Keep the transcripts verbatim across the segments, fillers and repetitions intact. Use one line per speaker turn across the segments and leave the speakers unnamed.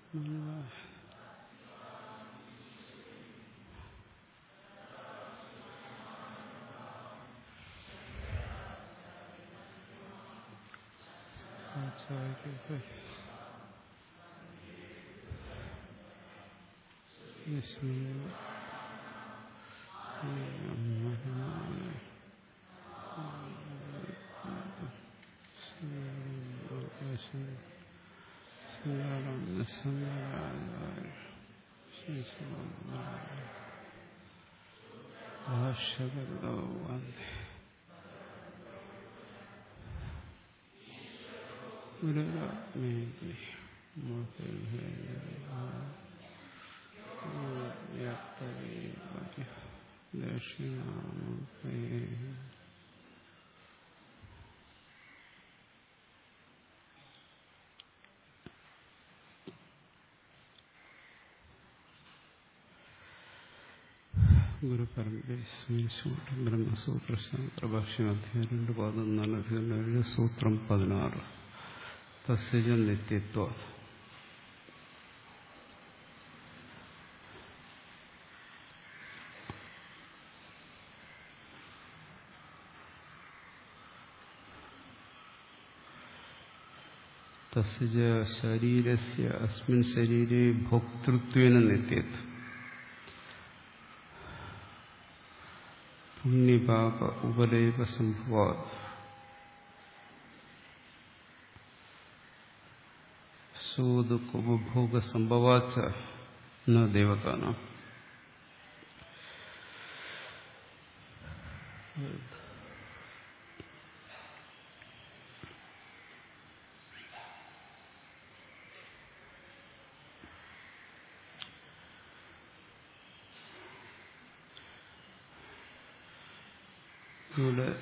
ഗുരുപരമ്പരസ്മരിച്ചുകൊണ്ട് ബ്രഹ്മസൂത്ര പ്രഭാഷ്യം അധ്യായം രണ്ട് പതിനാല് സൂത്രം പതിനാറ് തസ്യ നിത്യത്വ തസ്യ ശരീരസ്യ അസ്മിൻ ശരീരേ ഭോക്തൃത്വേന നിത്യത്വം പുണ്യപാപ ഉപലേപ സംഭവാത് സുഖദുഃഖ ഉപഭോഗ സംഭവാച്ച ന ദേവതാനാം. ഇവിടെ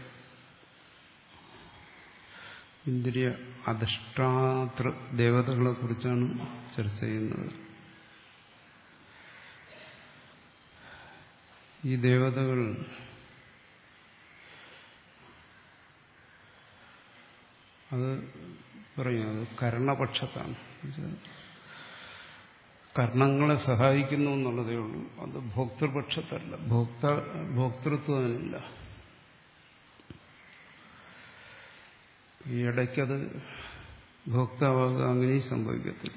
ഇന്ദ്രിയ അധിഷ്ഠാതൃ ദേവതകളെ കുറിച്ചാണ് ചർച്ച ചെയ്യുന്നത്. ഈ ദേവതകൾ അത് പറയും അത് കർണപക്ഷത്താണ്. കർണങ്ങളെ സഹായിക്കുന്നു എന്നുള്ളതേ ഉള്ളൂ. അത് ഭോക്തൃപക്ഷത്തല്ല. ഭോക്ത ഭോക്തൃത്വമില്ല. ഈ ഇടയ്ക്കത് ഭോക്താവാകുക അങ്ങനെയും സംഭവിക്കത്തില്ല.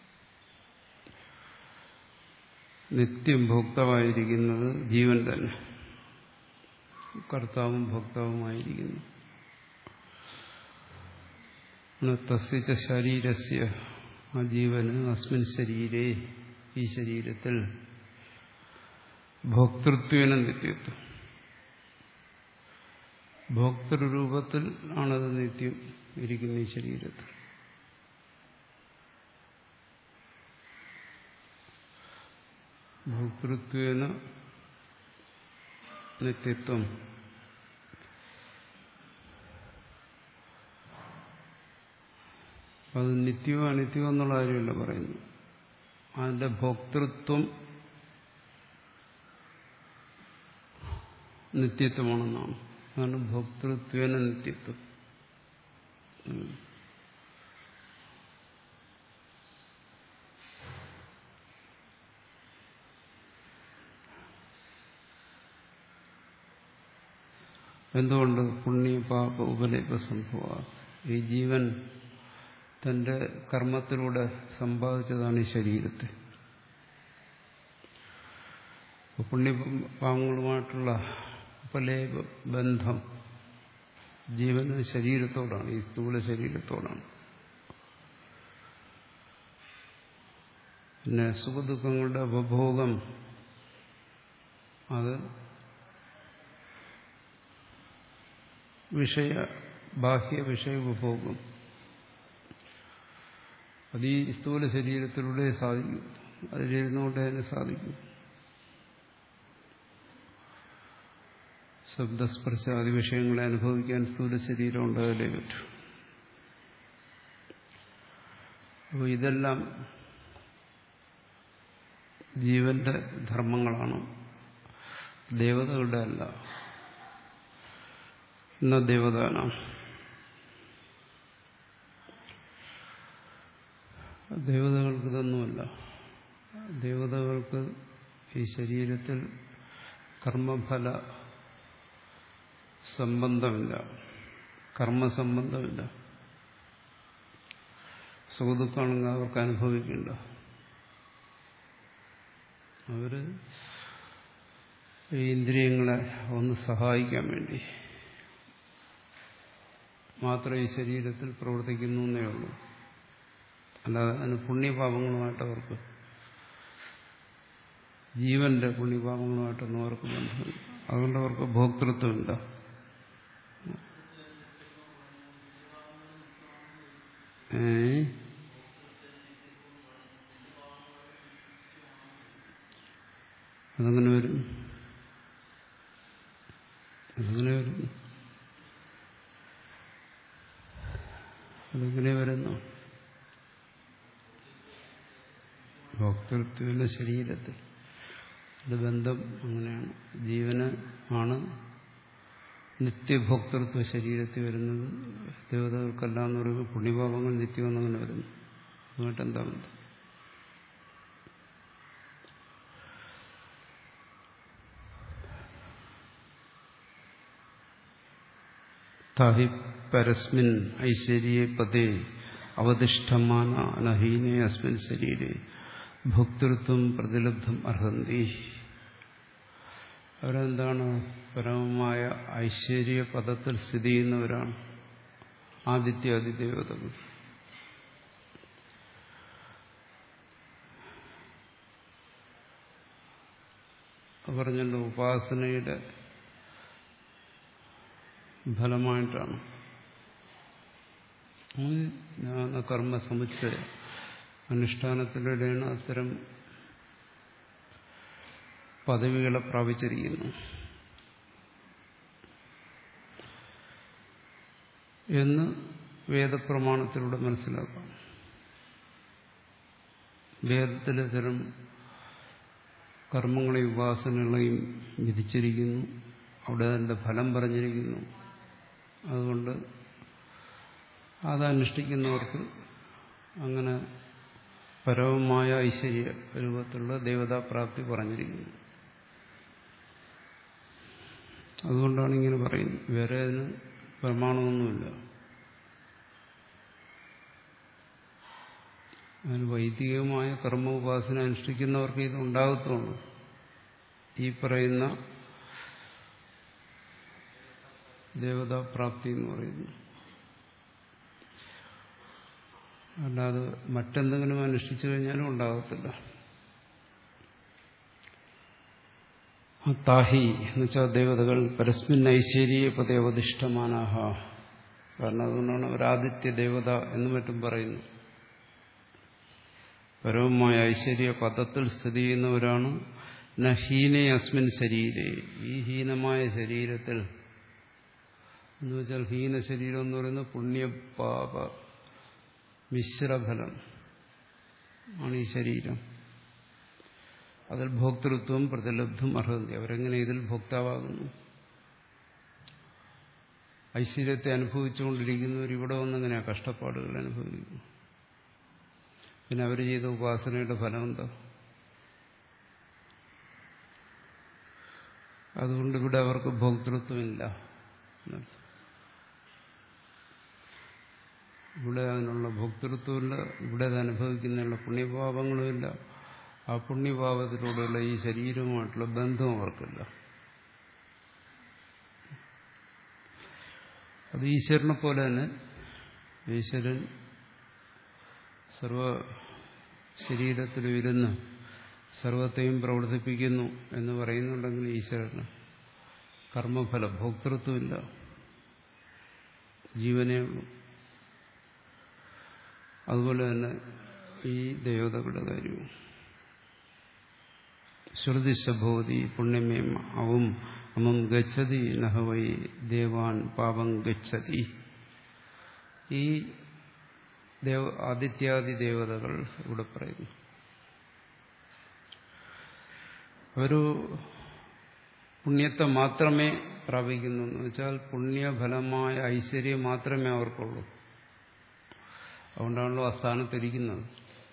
നിത്യം ഭോക്താവായിരിക്കുന്നത് ജീവൻ തന്നെ, കർത്താവും ഭോക്താവുമായിരിക്കുന്നു. തസ്യ ശരീരസ്യ, ആ ജീവന് അസ്മിൻ ശരീരേ, ഈ ശരീരത്തിൽ ഭോക്തൃത്വേന നിത്യത്വം, ഭോക്തൃരൂപത്തിൽ ആണത് നിത്യം ഇരിക്കുന്ന ഈ ശരീരത്തിൽ. ഭോക്തൃത്വേന നിത്യത്വം അത് നിത്യമോ അനിത്യമോ എന്നുള്ള കാര്യമല്ല പറയുന്നു. അതിന്റെ ഭോക്തൃത്വം നിത്യത്വമാണെന്നാണ്. അതാണ് ഭോക്തൃത്വേന നിത്യത്വം. എന്തുകൊണ്ട്? പുണ്യ പാപ ഉപലേപ സംഭവ, ഈ ജീവൻ തന്റെ കർമ്മത്തിലൂടെ സമ്പാദിച്ചതാണ് ഈ ശരീരത്തെ. പുണ്യപാപങ്ങളുമായിട്ടുള്ള ഉപലേപ ബന്ധം ജീവന് ശരീരത്തോടാണ്, ഈ സ്ഥൂല ശരീരത്തോടാണ്. പിന്നെ സുഖദുഃഖങ്ങളുടെ ഉപഭോഗം അത് വിഷയ ബാഹ്യ വിഷയ ഉപഭോഗം അത് ഈ സ്ഥൂല ശരീരത്തിലൂടെ സാധിക്കും. അതിലിരുന്നുകൊണ്ട് തന്നെ സാധിക്കും. ശബ്ദസ്പർശാദി വിഷയങ്ങളെ അനുഭവിക്കാൻ സ്ഥൂല ശരീരം ഉണ്ടായാലേ പറ്റൂ. അപ്പോൾ ഇതെല്ലാം ജീവന്റെ ധർമ്മങ്ങളാണ്, ദേവതകളുടെ അല്ല. എന്ന ദേവതാനാണ്. ദേവതകൾക്ക് ഇതൊന്നുമല്ല. ദേവതകൾക്ക് ഈ ശരീരത്തിൽ കർമ്മഫല സംബന്ധമില്ല, കർമ്മസംബന്ധമില്ല. സുഖദുഃഖമാണെങ്കിൽ അവർക്ക് അനുഭവിക്കണ്ട. അവര് ഈ ഇന്ദ്രിയങ്ങളെ ഒന്ന് സഹായിക്കാൻ വേണ്ടി മാത്രം ഈ ശരീരത്തിൽ പ്രവർത്തിക്കുന്നു എന്നേ ഉള്ളൂ. അല്ലാതെ അതിന് പുണ്യപാപങ്ങളുമായിട്ട് അവർക്ക്, ജീവന്റെ പുണ്യപാപങ്ങളുമായിട്ടൊന്നും അവർക്ക് ബന്ധമില്ല. അതുകൊണ്ട് അവർക്ക് ഭോക്തൃത്വമില്ല. ഏ അതെങ്ങനെ വരും? അതെങ്ങനെ വരും? അതെങ്ങനെ വരുന്നു? ഭോക്തൃത്വമില്ല ശരീരത്തിൽ. ഇത് ബന്ധം അങ്ങനെയാണ്. ജീവന് ആണ് നിത്യഭോക്തൃത്വ ശരീരത്തിൽ വരുന്നത്. ദേവതകൾക്കെല്ലാം എന്ന് പറയുമ്പോൾ പുണ്യപാപങ്ങൾ നിത്യമെന്നങ്ങനെ വരുന്നു. അതുമായിട്ട് എന്താ ബന്ധം? താഹി പരസ്മിൻ ഐശ്വര്യ പദേ അവതിഷ്ഠമാന അനഹീനേ അസ്മിൻ ശരീരേ ഭോക്തൃത്വം പ്രതിലബ്ധം അർഹന്തി. അവരെന്താണ്? പരമമായ ഐശ്വര്യ പദത്തിൽ സ്ഥിതി ചെയ്യുന്നവരാണ് ആദിത്യാദി ദേവതകൾ. പറഞ്ഞല്ലോ, ഉപാസനയുടെ ഫലമായിട്ടാണ് ജ്ഞാന കർമ്മ സമുച്ചയ അനുഷ്ഠാനത്തിലൂടെയാണ് അത്തരം പദവികളെ പ്രാപിച്ചിരിക്കുന്നു എന്ന് വേദപ്രമാണത്തിലൂടെ മനസ്സിലാക്കാം. വേദത്തിലെ തരം കർമ്മങ്ങളെയും ഉപാസനകളെയും വിധിച്ചിരിക്കുന്നു. അവിടെ അതിൻ്റെ ഫലം പറഞ്ഞിരിക്കുന്നു. അതുകൊണ്ട് അതനുഷ്ഠിക്കുന്നവർക്ക് അങ്ങനെ പരമമായ ഐശ്വര്യ രൂപത്തിലുള്ള ദേവതാപ്രാപ്തി പറഞ്ഞിരിക്കുന്നു. അതുകൊണ്ടാണ് ഇങ്ങനെ പറയുന്നത്. വേറെ അതിന് പ്രമാണമൊന്നുമില്ല. അതിന് വൈദികമായ കർമ്മ ഉപാസന അനുഷ്ഠിക്കുന്നവർക്ക് ഇത് ഉണ്ടാകത്തുള്ളൂ. ഈ പറയുന്ന ദേവതാപ്രാപ്തി എന്ന് പറയുന്നു. അല്ലാതെ മറ്റെന്തെങ്കിലും അനുഷ്ഠിച്ചു കഴിഞ്ഞാലും ഉണ്ടാകത്തില്ല. താഹി എന്ന് വെച്ചാൽ ദേവതകൾ പരസ്മിൻ ഐശ്വര്യ പദേവതിഷ്ഠമാനാഹ. കാരണം അതുകൊണ്ടാണ് അവർ ആദിത്യ ദേവത എന്നും മറ്റും പറയുന്നു. പരമമായ ഐശ്വര്യ പദത്തിൽ സ്ഥിതി ചെയ്യുന്നവരാണ്. ന ഹീനേ അസ്മിൻ ശരീരേ. ഈ ഹീനമായ ശരീരത്തിൽ എന്ന് വെച്ചാൽ ഹീന ശരീരം എന്ന് പറയുന്നത് പുണ്യപാപ മിശ്രഫലം ആണ് ഈ ശരീരം. അതിൽ ഭോക്തൃത്വം പ്രതിലബ്ധം അർഹന്തി. അവരെങ്ങനെ ഇതിൽ ഭോക്താവാകുന്നു? ഐശ്വര്യത്തെ അനുഭവിച്ചുകൊണ്ടിരിക്കുന്നവർ ഇവിടെ വന്നെങ്ങനെയാ കഷ്ടപ്പാടുകൾ അനുഭവിക്കുന്നു? പിന്നെ അവർ ചെയ്ത ഉപാസനയുടെ ഫലം എന്താ? അതുകൊണ്ട് ഇവിടെ അവർക്ക് ഭോക്തൃത്വമില്ല. ഇവിടെ അതിനുള്ള ഭോക്തൃത്വമില്ല. ഇവിടെ അത് അനുഭവിക്കുന്നതിനുള്ള പുണ്യപാപങ്ങളുമില്ല. ആ പുണ്യപാപത്തിലൂടെയുള്ള ഈ ശരീരവുമായിട്ടുള്ള ബന്ധം അവർക്കില്ല. അത് ഈശ്വരനെ പോലെ തന്നെ. ഈശ്വരൻ സർവ ശരീരത്തിലും ഇരുന്ന് സർവത്തെയും പ്രവർത്തിപ്പിക്കുന്നു എന്ന് പറയുന്നുണ്ടെങ്കിൽ ഈശ്വരന് കർമ്മഫല ഭോക്തൃത്വമില്ല, ജീവനേ ഉള്ളൂ. അതുപോലെ തന്നെ ഈ ദേവതകളുടെ കാര്യവും ശ്രുതിശഭവതി പുണ്യമേമ അവം അമം ഗച്ഛതി നഹവൈ ദേവാൻ പാപം ഗച്ഛതി. ഈ ദേവ ആദിത്യാദി ദേവതകൾ ഇവിടെ പറയുന്നു. ഒരു പുണ്യത്തെ മാത്രമേ പ്രാപിക്കുന്നു എന്ന് വെച്ചാൽ പുണ്യഫലമായ ഐശ്വര്യം മാത്രമേ അവർക്കുള്ളൂ. അതുകൊണ്ടാണല്ലോ അസ്ഥാനത്തിരിക്കുന്നത്.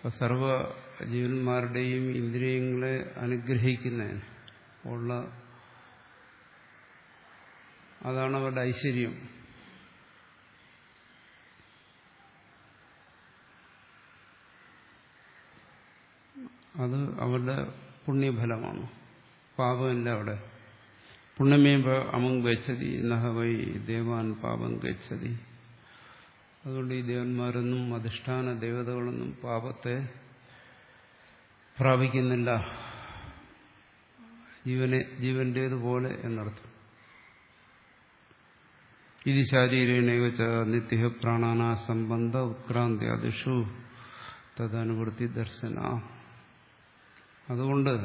സർവ ജീവന്മാരുടെയും ഇന്ദ്രിയങ്ങളെ അനുഗ്രഹിക്കുന്നതിന് ഉള്ള അതാണ് അവരുടെ ഐശ്വര്യം. അത് അവരുടെ പുണ്യഫലമാണ്. പാപമില്ല അവിടെ. പുണ്യമേവ അമം ഗച്ഛതി നഹ വൈ ദേവാൻ പാപം ഗച്ഛതി. അതുകൊണ്ട് ഈ ദേവന്മാരൊന്നും അധിഷ്ഠാന ദേവതകളൊന്നും പാപത്തെ പ്രാപിക്കുന്നില്ല. ജീവനെ ജീവന്റേതുപോലെ എന്നർത്ഥം. ഇത് ശാരീരേണൈവ ച നിത്യ പ്രാണാനാ സംബന്ധ ഉത്ക്രാന്ത്യാദിഷു തദനുവൃത്തി ദർശന. അതുകൊണ്ട്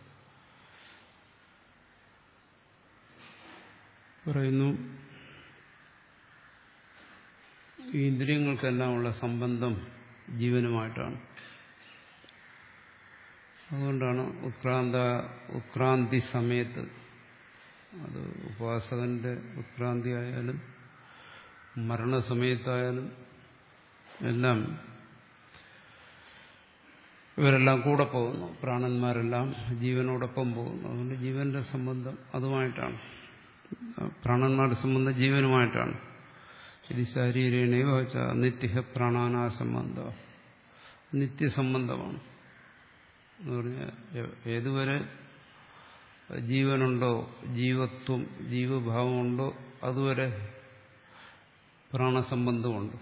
പറയുന്നു ഈ ഇന്ദ്രിയങ്ങൾക്കെല്ലാം ഉള്ള സംബന്ധം ജീവനുമായിട്ടാണ്. അതുകൊണ്ടാണ് ഉത്ക്രാന്ത ഉത്ക്രാന്തി സമയത്ത്, അത് ഉപാസകന്റെ ഉത്ക്രാന്തി ആയാലും മരണസമയത്തായാലും എല്ലാം ഇവരെല്ലാം കൂടെ പോകുന്നു. പ്രാണന്മാരെല്ലാം ജീവനോടൊപ്പം പോകുന്നു. അതുകൊണ്ട് ജീവന്റെ സംബന്ധം അതുമായിട്ടാണ്. പ്രാണന്മാരുടെ സംബന്ധം ജീവനുമായിട്ടാണ്. ഇത് ശാരീരേണൈവ ച നിത്യ പ്രാണാനാ സംബന്ധം നിത്യസംബന്ധമാണ് എന്ന് പറഞ്ഞാൽ ഏതുവരെ ജീവനുണ്ടോ, ജീവത്വം ജീവഭാവമുണ്ടോ, അതുവരെ പ്രാണസംബന്ധമുണ്ട്.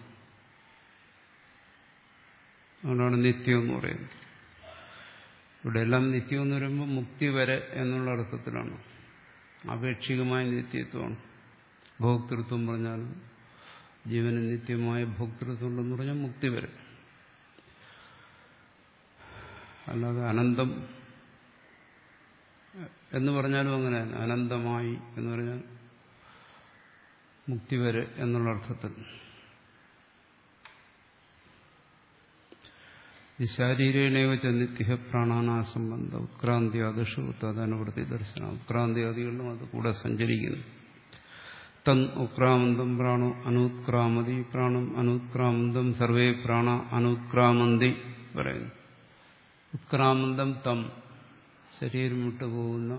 അതുകൊണ്ടാണ് നിത്യം എന്ന് പറയുന്നത്. ഇവിടെ എല്ലാം നിത്യം എന്ന് പറയുമ്പോൾ മുക്തി വരെ എന്നുള്ള അർത്ഥത്തിലാണ്. ആപേക്ഷികമായ നിത്യത്വമാണ്. ഭോക്തൃത്വം പറഞ്ഞാലും ജീവന് നിത്യമായ ഭോക്തൃത്വം ഉണ്ടെന്ന് പറഞ്ഞാൽ മുക്തി വരെ. അല്ലാതെ അനന്തം എന്ന് പറഞ്ഞാലും അങ്ങനെ അനന്തമായി എന്ന് പറഞ്ഞാൽ മുക്തി വരെ എന്നുള്ള അർത്ഥത്തിൽ. ഈ ശാരീരേണൈവ ച നിത്യ പ്രാണാനാ സംബന്ധ ഉത്ക്രാന്തിയാദിഷു തദനുവൃത്തി ദർശനം. ഉത്ക്രാന്തിയാദികളിലും അത് കൂടെ സഞ്ചരിക്കുന്നു. തൻ ഉത്ക്രാമന്തം പ്രാണോ അനുത്ക്രാമതി പ്രാണം അനുത്ക്രാമന്തം സർവേ പ്രാണ അനുത്ക്രാമന്തി പറയുന്നു. ഉത്ക്രാമന്തം തം ശരീരം വിട്ടുപോകുന്ന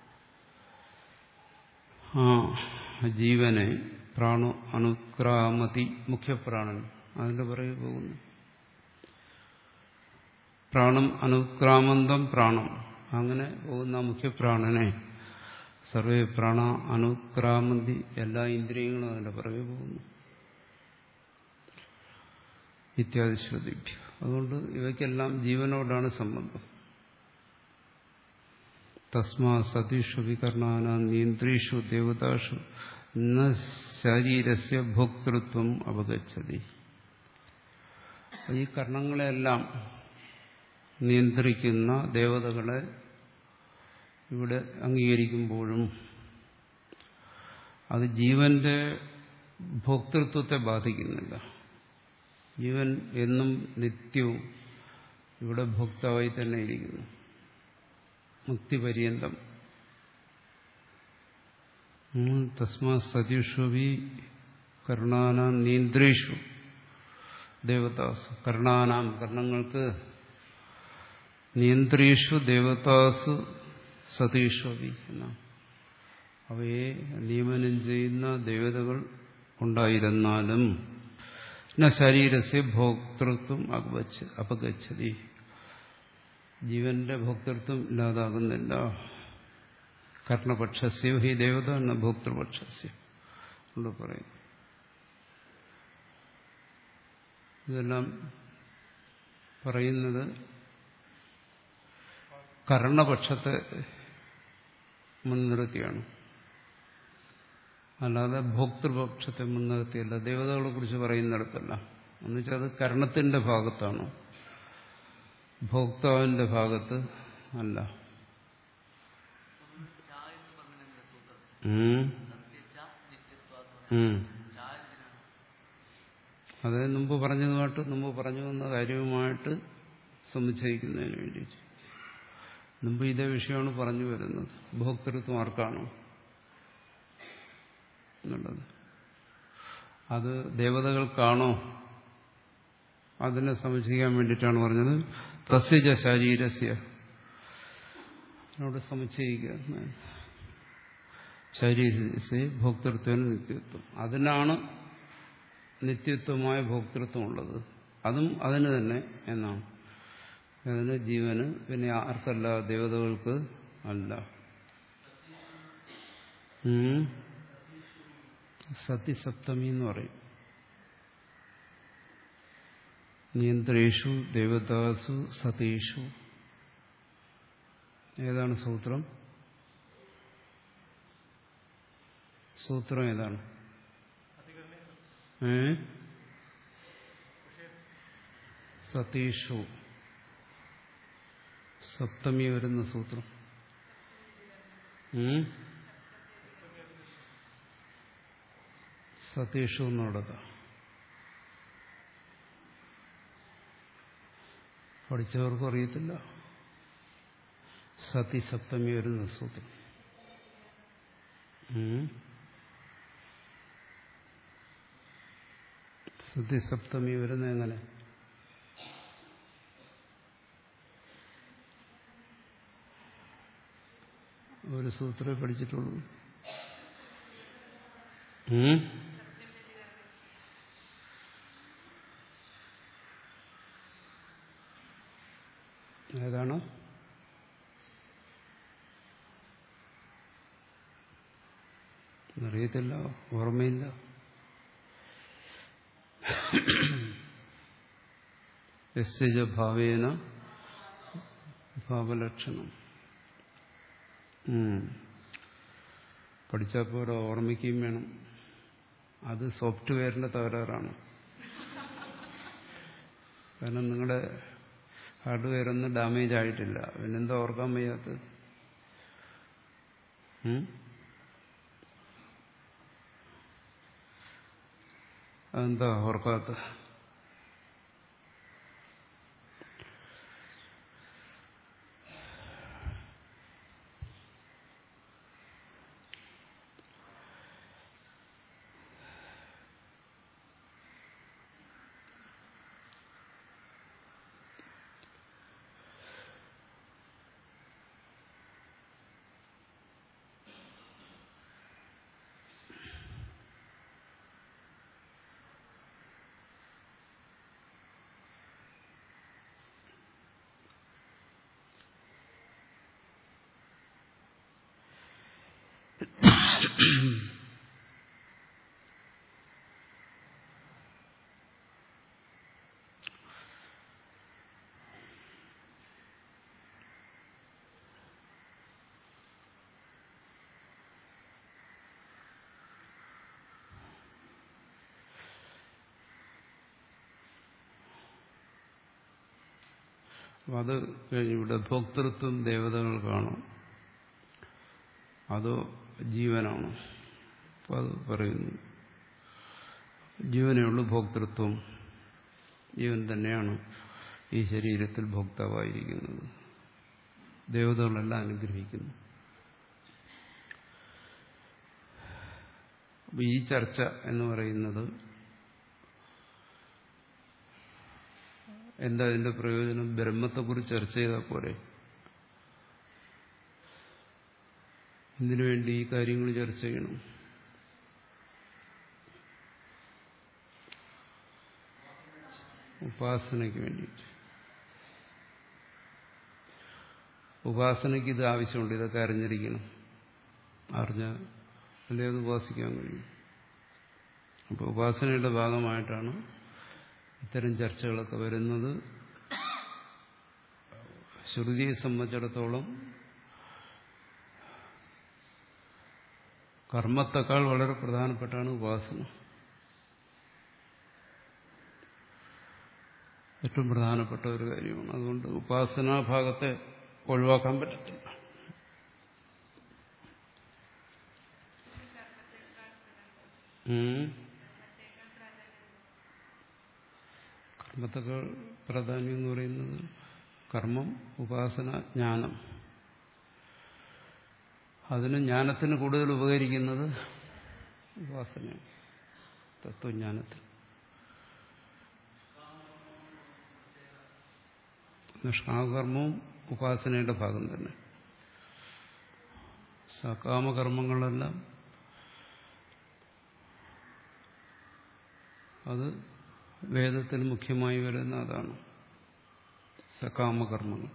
ആ ജീവനെ പ്രാണോ അനുക്രാമതി മുഖ്യപ്രാണൻ അതിന്റെ പുറകെ പോകുന്നു. പ്രാണം അനുക്രാമന്തം പ്രാണം അങ്ങനെ പോകുന്ന മുഖ്യപ്രാണനെ സർവേ പ്രാണ അനുക്രാമന്തി എല്ലാ ഇന്ദ്രിയങ്ങളും അതിന്റെ പുറകെ പോകുന്നു. ഇത്യാദി ശ്രദ്ധിക്കുക. അതുകൊണ്ട് ഇവയ്ക്കെല്ലാം ജീവനോടാണ് സംബന്ധം. തസ്മാ സതീഷു വികർണാന നിയന്ത്രീഷു ദേവതാഷു ന ശരീരസ്യ ഭോക്തൃത്വം അപഗച്ഛതി. ഈ കർണങ്ങളെല്ലാം നിയന്ത്രിക്കുന്ന ദേവതകളെ ഇവിടെ അംഗീകരിക്കുമ്പോഴും അത് ജീവന്റെ ഭോക്തൃത്വത്തെ ബാധിക്കുന്നില്ല. ജീവൻ എന്നും നിത്യവും ഇവിടെ ഭോക്താവായി തന്നെ ഇരിക്കുന്നു. മുക്തിപര്യന്തം. തസ്മാ സതീഷുവി കർണാനാം നീന്ദ്രേഷു ദേവതാസു. കർണാനാം കർണങ്ങൾക്ക് നിയന്ത്രീഷു ദേവതാസു സതീഷുവി എന്നാണ്. അവയെ നിയമനം ചെയ്യുന്ന ദേവതകൾ ഉണ്ടായിരുന്നാലും ന ശരീരസ്യ ഭോക്തൃത്വം അപഗച്ഛതി. ജീവന്റെ ഭോക്തൃത്വം ഇല്ലാതാകുന്നില്ല. കർണപക്ഷസ്യ ഹി ദേവത ന ഭോക്തൃപക്ഷസ്യ കൊണ്ട് പറയും. ഇതെല്ലാം പറയുന്നത് കർണപക്ഷത്തെ മുൻനിർത്തിയാണ്, അല്ലാതെ ഭോക്തൃപക്ഷത്തെ മുൻനിർത്തിയല്ല. ദേവതകളെ കുറിച്ച് പറയുന്നിടത്തല്ല. എന്നുവെച്ചാൽ അത് കർണത്തിന്റെ ഭാഗത്താണ്, ഭോക്താവിന്റെ ഭാഗത്ത് അല്ല. അത് മുമ്പ് പറഞ്ഞതുമായിട്ട് മുമ്പ് പറഞ്ഞു വന്ന കാര്യവുമായിട്ട് സമുച്ചയിക്കുന്നതിന് വേണ്ടിയിട്ട് മുമ്പ് ഇതേ വിഷയമാണ് പറഞ്ഞു വരുന്നത്. ഭോക്തൃത്വം ആർക്കാണോ എന്നുള്ളത്, അത് ദേവതകൾക്കാണോ അതിനെ സമുച്ചയിക്കാൻ വേണ്ടിയിട്ടാണ് പറഞ്ഞത് തസ്യജ ശരീരസ്യ അതിനോട് സമുച്ചയിക്കുക. ശരീരസ്യ ഭോക്തൃത്വന് നിത്യത്വം, അതിനാണ് നിത്യത്വമായ ഭോക്തൃത്വം ഉള്ളത്. അതും അതിന് തന്നെ എന്നാണ്. അതിന് ജീവന്, പിന്നെ ആർക്കല്ല, ദേവതകൾക്ക് അല്ല. സതിസപ്തമി എന്ന് പറയും. നിയന്ത്രേഷു ദേവതാസു സതീഷു. ഏതാണ് സൂത്രം? സൂത്രം ഏതാണ്? ഏ സതീഷു സപ്തമി വരുന്ന സൂത്രം. സതീഷു എന്നുള്ളത് പഠിച്ചവർക്കും അറിയത്തില്ല. സതി സപ്തമി വരുന്ന സൂത്രം. സതി സപ്തമി വരുന്ന എങ്ങനെ? ഒരു സൂത്രമേ പഠിച്ചിട്ടുള്ളൂ. ഏതാണ്? അറിയത്തില്ല, ഓർമ്മയില്ല. യസ്യജ ഭാവേന ഭാവലക്ഷണം. പഠിച്ചാൽ പോരാ, ഓർമ്മിക്കുകയും വേണം. അത് സോഫ്റ്റ്വെയറിന്റെ തകരാറാണ്. കാരണം നിങ്ങളുടെ ഹാർഡ്വെയർ ഒന്നും ഡാമേജ് ആയിട്ടില്ല, പിന്നെന്താ ഓർക്കാൻ വയ്യാത്തത്? അതെന്താ ഓർക്കാത്ത? അത് കഴിഞ്ഞ് ഇവിടെ ഭോക്തൃത്വം ദേവതകൾക്കാണോ അതോ ജീവനാണോ? അപ്പം അത് പറയുന്നു, ജീവനേ ഉള്ളൂ ഭോക്തൃത്വം. ജീവൻ തന്നെയാണ് ഈ ശരീരത്തിൽ ഭോക്താവായിരിക്കുന്നത്. ദേവതകളെല്ലാം അനുഗ്രഹിക്കുന്നു. അപ്പം ഈ ചർച്ച എന്ന് പറയുന്നത് എന്താ ഇതിന്റെ പ്രയോജനം? ബ്രഹ്മത്തെക്കുറിച്ച് ചർച്ച ചെയ്താൽ പോരെ? ഇതിനു വേണ്ടി ഈ കാര്യങ്ങൾ ചർച്ച ചെയ്യണം. ഉപാസനയ്ക്ക് വേണ്ടിയിട്ട്. ഉപാസനയ്ക്ക് ഇത് ആവശ്യമുണ്ട്, ഇതൊക്കെ അറിഞ്ഞിരിക്കണം. അറിഞ്ഞാൽ അല്ലേ അത് ഉപാസിക്കാൻ കഴിയും. അപ്പോൾ ഉപാസനയുടെ ഭാഗമായിട്ടാണ് ഇത്തരം ചർച്ചകളൊക്കെ വരുന്നത്. ശ്രുതിയെ സംബന്ധിച്ചിടത്തോളം കർമ്മത്തെക്കാൾ വളരെ പ്രധാനപ്പെട്ടാണ് ഉപാസന. ഏറ്റവും പ്രധാനപ്പെട്ട ഒരു കാര്യമാണ്. അതുകൊണ്ട് ഉപാസനാ ഭാഗത്തെ ഒഴിവാക്കാൻ പറ്റത്തില്ല. കർമ്മത്തെക്കാൾ പ്രാധാന്യം എന്ന് പറയുന്നത് കർമ്മം, ഉപാസന, ജ്ഞാനം. അതിന് ജ്ഞാനത്തിന് കൂടുതൽ ഉപകരിക്കുന്നത് ഉപാസനയാണ്, തത്വജ്ഞാനത്തിന്. നിഷ്കാമകർമ്മവും ഉപാസനയുടെ ഭാഗം തന്നെ. സകാമകർമ്മങ്ങളെല്ലാം അത് വേദത്തിൽ മുഖ്യമായി വരുന്ന അതാണ് സകാമകർമ്മങ്ങൾ.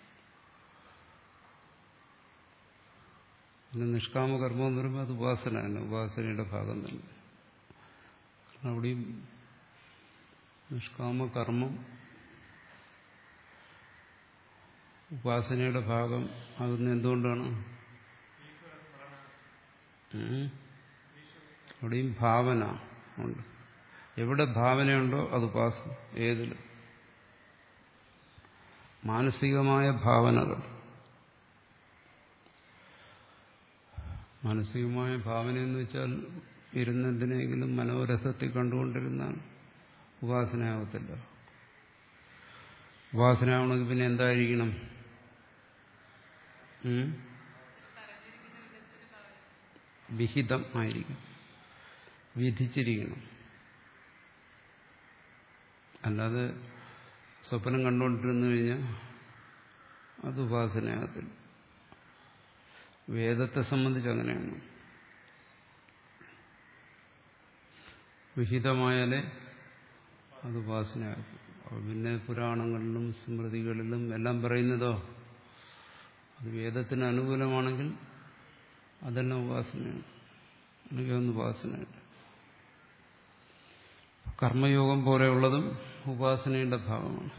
പിന്നെ നിഷ്കാമകർമ്മം എന്ന് പറയുമ്പോൾ അത് ഉപാസനയാണ്, ഉപാസനയുടെ ഭാഗം തന്നെ. കാരണം അവിടെയും നിഷ്കാമകർമ്മം ഉപാസനയുടെ ഭാഗം ആകുന്ന എന്തുകൊണ്ടാണ്? അവിടെയും ഭാവന ഉണ്ട്. എവിടെ ഭാവനയുണ്ടോ അത് ഉപാസന. ഏതിൽ? മാനസികമായ ഭാവനകൾ. മാനസികമായ ഭാവന എന്ന് വെച്ചാൽ ഇരുന്നെന്തിനെങ്കിലും മനോരഥത്തിൽ കണ്ടുകൊണ്ടിരുന്നാൽ ഉപാസനയാവത്തില്ല. ഉപാസനയാവണമെങ്കിൽ പിന്നെ എന്തായിരിക്കണം? വിഹിതം ആയിരിക്കും, വിധിച്ചിരിക്കണം. അല്ലാതെ സ്വപ്നം കണ്ടുകൊണ്ടിരുന്നു കഴിഞ്ഞാൽ അത് ഉപാസനയാകത്തില്ല. വേദത്തെ സംബന്ധിച്ച് അങ്ങനെയാണ്. വിഹിതമായാലേ അത് ഉപാസനയാകും. പിന്നെ പുരാണങ്ങളിലും സ്മൃതികളിലും എല്ലാം പറയുന്നതോ അത് വേദത്തിന് അനുകൂലമാണെങ്കിൽ അതെല്ലാം ഉപാസനയാണ്, അല്ലെങ്കിൽ ഒന്നും ഉപാസനയാണ്. കർമ്മയോഗം പോലെയുള്ളതും ഉപാസനയുടെ ഭാഗമാണ്.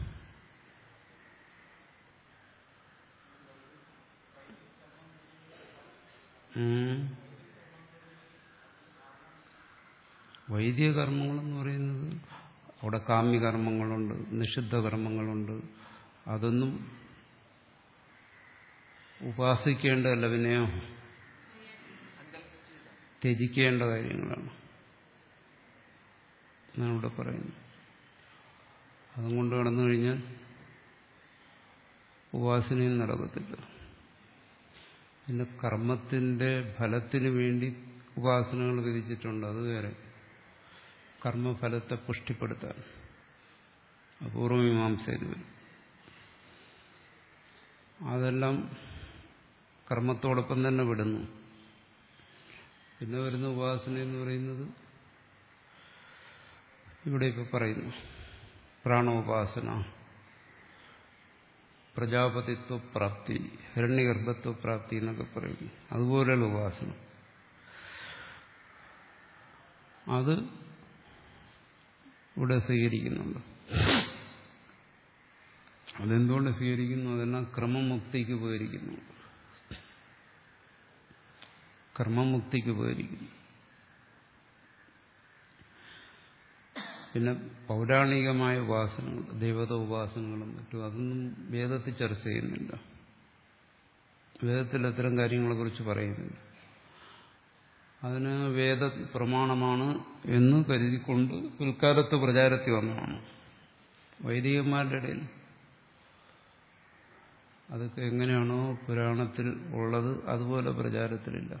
വൈദിക കർമ്മങ്ങളെന്ന് പറയുന്നത് അവിടെ കാമ്യകർമ്മങ്ങളുണ്ട്, നിഷിദ്ധ കർമ്മങ്ങളുണ്ട്. അതൊന്നും ഉപാസിക്കേണ്ടതല്ല, പിന്നെയോ ത്യജിക്കേണ്ട കാര്യങ്ങളാണ് എന്നാണ് ഇവിടെ പറയുന്നത്. അതുകൊണ്ട് കടന്നു കഴിഞ്ഞാൽ ഉപാസനയും നടക്കത്തില്ല. പിന്നെ കർമ്മത്തിന്റെ ഫലത്തിന് വേണ്ടി ഉപാസനകൾ വിധിച്ചിട്ടുണ്ട്, അത് വേറെ. കർമ്മഫലത്തെ പുഷ്ടിപ്പെടുത്താൻ പൂർവമീമാംസയിൽ വരും. അതെല്ലാം കർമ്മത്തോടൊപ്പം തന്നെ വിടുന്നു. പിന്നെ വരുന്ന ഉപാസന എന്ന് പറയുന്നത് ഇവിടെ ഇപ്പൊ പറയുന്നു പ്രാണോപാസന, പ്രജാപതിത്വപ്രാപ്തി, ഹിരണ്യഗർഭത്വപ്രാപ്തി എന്നൊക്കെ പറയുന്നു. അതുപോലെയുള്ള ഉപാസന അത് ഇവിടെ സ്വീകരിക്കുന്നുണ്ട്. അതെന്തുകൊണ്ട് സ്വീകരിക്കുന്നു? അതെല്ലാം ക്രമമുക്തിക്ക് ഉപകരിക്കുന്നു. കർമ്മമുക്തിക്ക് ഉപകരിക്കുന്നു. പിന്നെ പൗരാണികമായ ഉപാസനകൾ, ദൈവത ഉപാസനകളും മറ്റും അതൊന്നും വേദത്തിൽ ചർച്ച ചെയ്യുന്നില്ല. വേദത്തിൽ അത്തരം കാര്യങ്ങളെക്കുറിച്ച് പറയുന്നില്ല. അതിന് വേദ പ്രമാണമാണ് എന്ന് കരുതിക്കൊണ്ട് പിൽക്കാലത്ത് പ്രചാരത്തിൽ വന്നതാണ്. വൈദികന്മാരുടെ ഇടയിൽ അതൊക്കെ എങ്ങനെയാണോ പുരാണത്തിൽ ഉള്ളത് അതുപോലെ പ്രചാരത്തിലില്ല.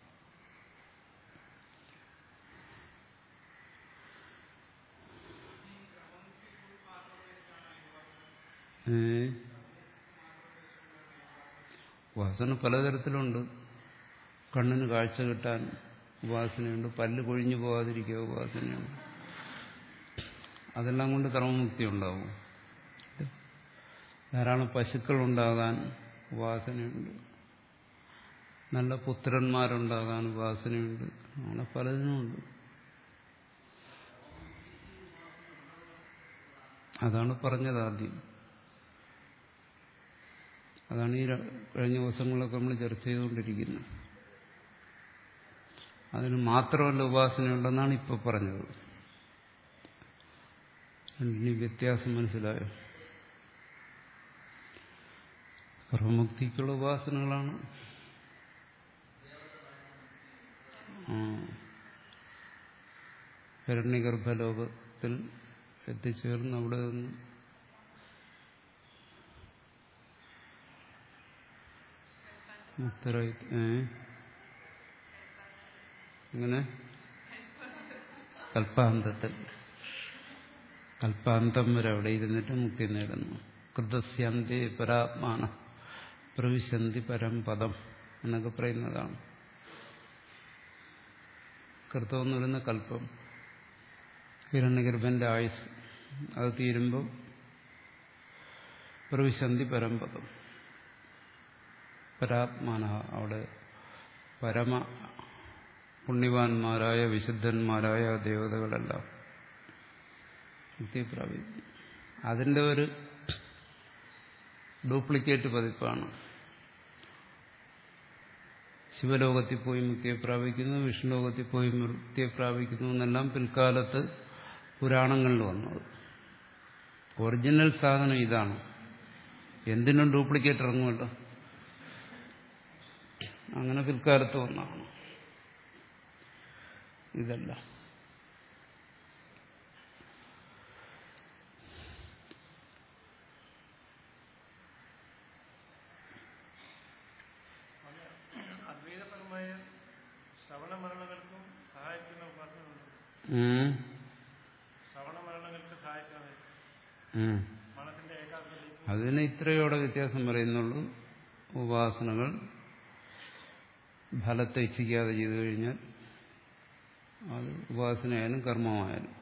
ഉപാസന പലതരത്തിലുണ്ട്. കണ്ണിന് കാഴ്ച കിട്ടാൻ ഉപാസനയുണ്ട്, പല്ല് കൊഴിഞ്ഞു പോകാതിരിക്കുക ഉപാസനയുണ്ട്. അതെല്ലാം കൊണ്ട് കർമ്മമുക്തി ഉണ്ടാവും. ധാരാളം പശുക്കളുണ്ടാകാൻ ഉപാസനയുണ്ട്, നല്ല പുത്രന്മാരുണ്ടാകാൻ ഉപാസനയുണ്ട്, അങ്ങനെ പലതിനുമുണ്ട്. അതാണ് പറഞ്ഞത് ആദ്യം. അതാണ് ഈ കഴിഞ്ഞ ദിവസങ്ങളൊക്കെ നമ്മൾ ചർച്ച ചെയ്തുകൊണ്ടിരിക്കുന്നത്. അതിന് മാത്രമല്ല ഉപാസനയുണ്ടെന്നാണ് ഇപ്പോൾ പറഞ്ഞത്. രണ്ടിനും വ്യത്യാസം മനസ്സിലായോ? കർമ്മമുക്തിക്കുള്ള ഉപാസനകളാണ് ഹിരണ്യഗർഭലോകത്തിൽ എത്തിച്ചേർന്ന് അവിടെ നിന്ന് മുക്തരായി. ഇങ്ങനെ കൽപ്പാന്തത്തിൽ കൽപ്പാന്തം വരെ അവിടെ ഇരുന്നിട്ട് മുക്തി നേടുന്നു. കൃതസ്യന്തി പരാത്മാന പ്രവിശന്തി പരം പദം എന്നൊക്കെ പറയുന്നതാണ്. കൃതം എന്ന് പറയുന്ന കൽപ്പം, ഹിരണ്യഗർഭന്റെ ആയുസ്, അത് തീരുമ്പോൾ പ്രവിശന്തി പരംപദം. പരാത്മാന, അവിടെ പരമ പുണ്യവാന്മാരായ വിശുദ്ധന്മാരായ ദേവതകളെല്ലാം മുക്തി പ്രാപിക്കും. അതിൻ്റെ ഒരു ഡ്യൂപ്ലിക്കേറ്റ് പതിപ്പാണ്. ശിവലോകത്തിൽ പോയി മുക്തിയെ പ്രാപിക്കുന്നു, വിഷ്ണുലോകത്തിൽ പോയി മുക്തിയെ പ്രാപിക്കുന്നു എന്നെല്ലാം പിൽക്കാലത്ത് പുരാണങ്ങളിൽ വന്നത്. ഒറിജിനൽ സാധനം ഇതാണ്. എന്തിനും ഡ്യൂപ്ലിക്കേറ്റ് ഇറങ്ങുമല്ലോ. അങ്ങനെ പിൽക്കാലത്ത് വന്നതാണ് ഇതല്ല.
അദ്വൈതപരമായ ശ്രവണമരണങ്ങൾക്കും സഹായിക്കുന്ന ഉപാസനകളുണ്ട്. ശ്രവണമരണങ്ങൾക്ക് സഹായിക്കാതെ മനസ്സിന്റെ ഏകാഗ്രതയ്ക്ക്
അതിന് ഇത്രയോടെ വ്യത്യാസം പറയുന്നുള്ളൂ. ഉപാസനകൾ ഫലത്തെ ഇച്ഛിക്കാതെ ചെയ്തു കഴിഞ്ഞാൽ അത് ഉപാസനയായാലും കർമ്മമായാലും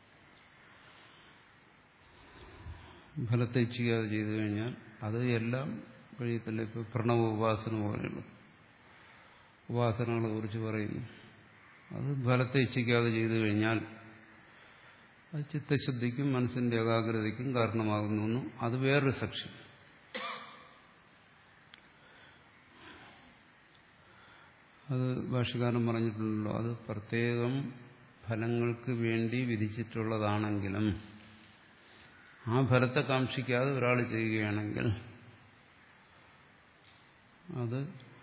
ഫലത്തെ ഇച്ഛിക്കാതെ ചെയ്തു കഴിഞ്ഞാൽ അത് എല്ലാം കഴിയത്തില്ല. ഇപ്പോൾ പ്രണവ ഉപാസന പോലെയുള്ള ഉപാസനകളെ കുറിച്ച് പറയുന്നു. അത് ഫലത്തെ ഇച്ഛിക്കാതെ ചെയ്തു കഴിഞ്ഞാൽ അത് ചിത്തശുദ്ധിക്കും മനസ്സിന്റെ ഏകാഗ്രതയ്ക്കും കാരണമാകുന്നു. അത് വേറൊരു സെക്ഷൻ. അത് ഭാഷ്യകാരൻ പറഞ്ഞിട്ടുണ്ടല്ലോ, അത് പ്രത്യേകം ഫലങ്ങൾക്ക് വേണ്ടി വിധിച്ചിട്ടുള്ളതാണെങ്കിലും ആ ഫലത്തെ കാക്ഷിക്കാതെ ഒരാൾ ചെയ്യുകയാണെങ്കിൽ അത്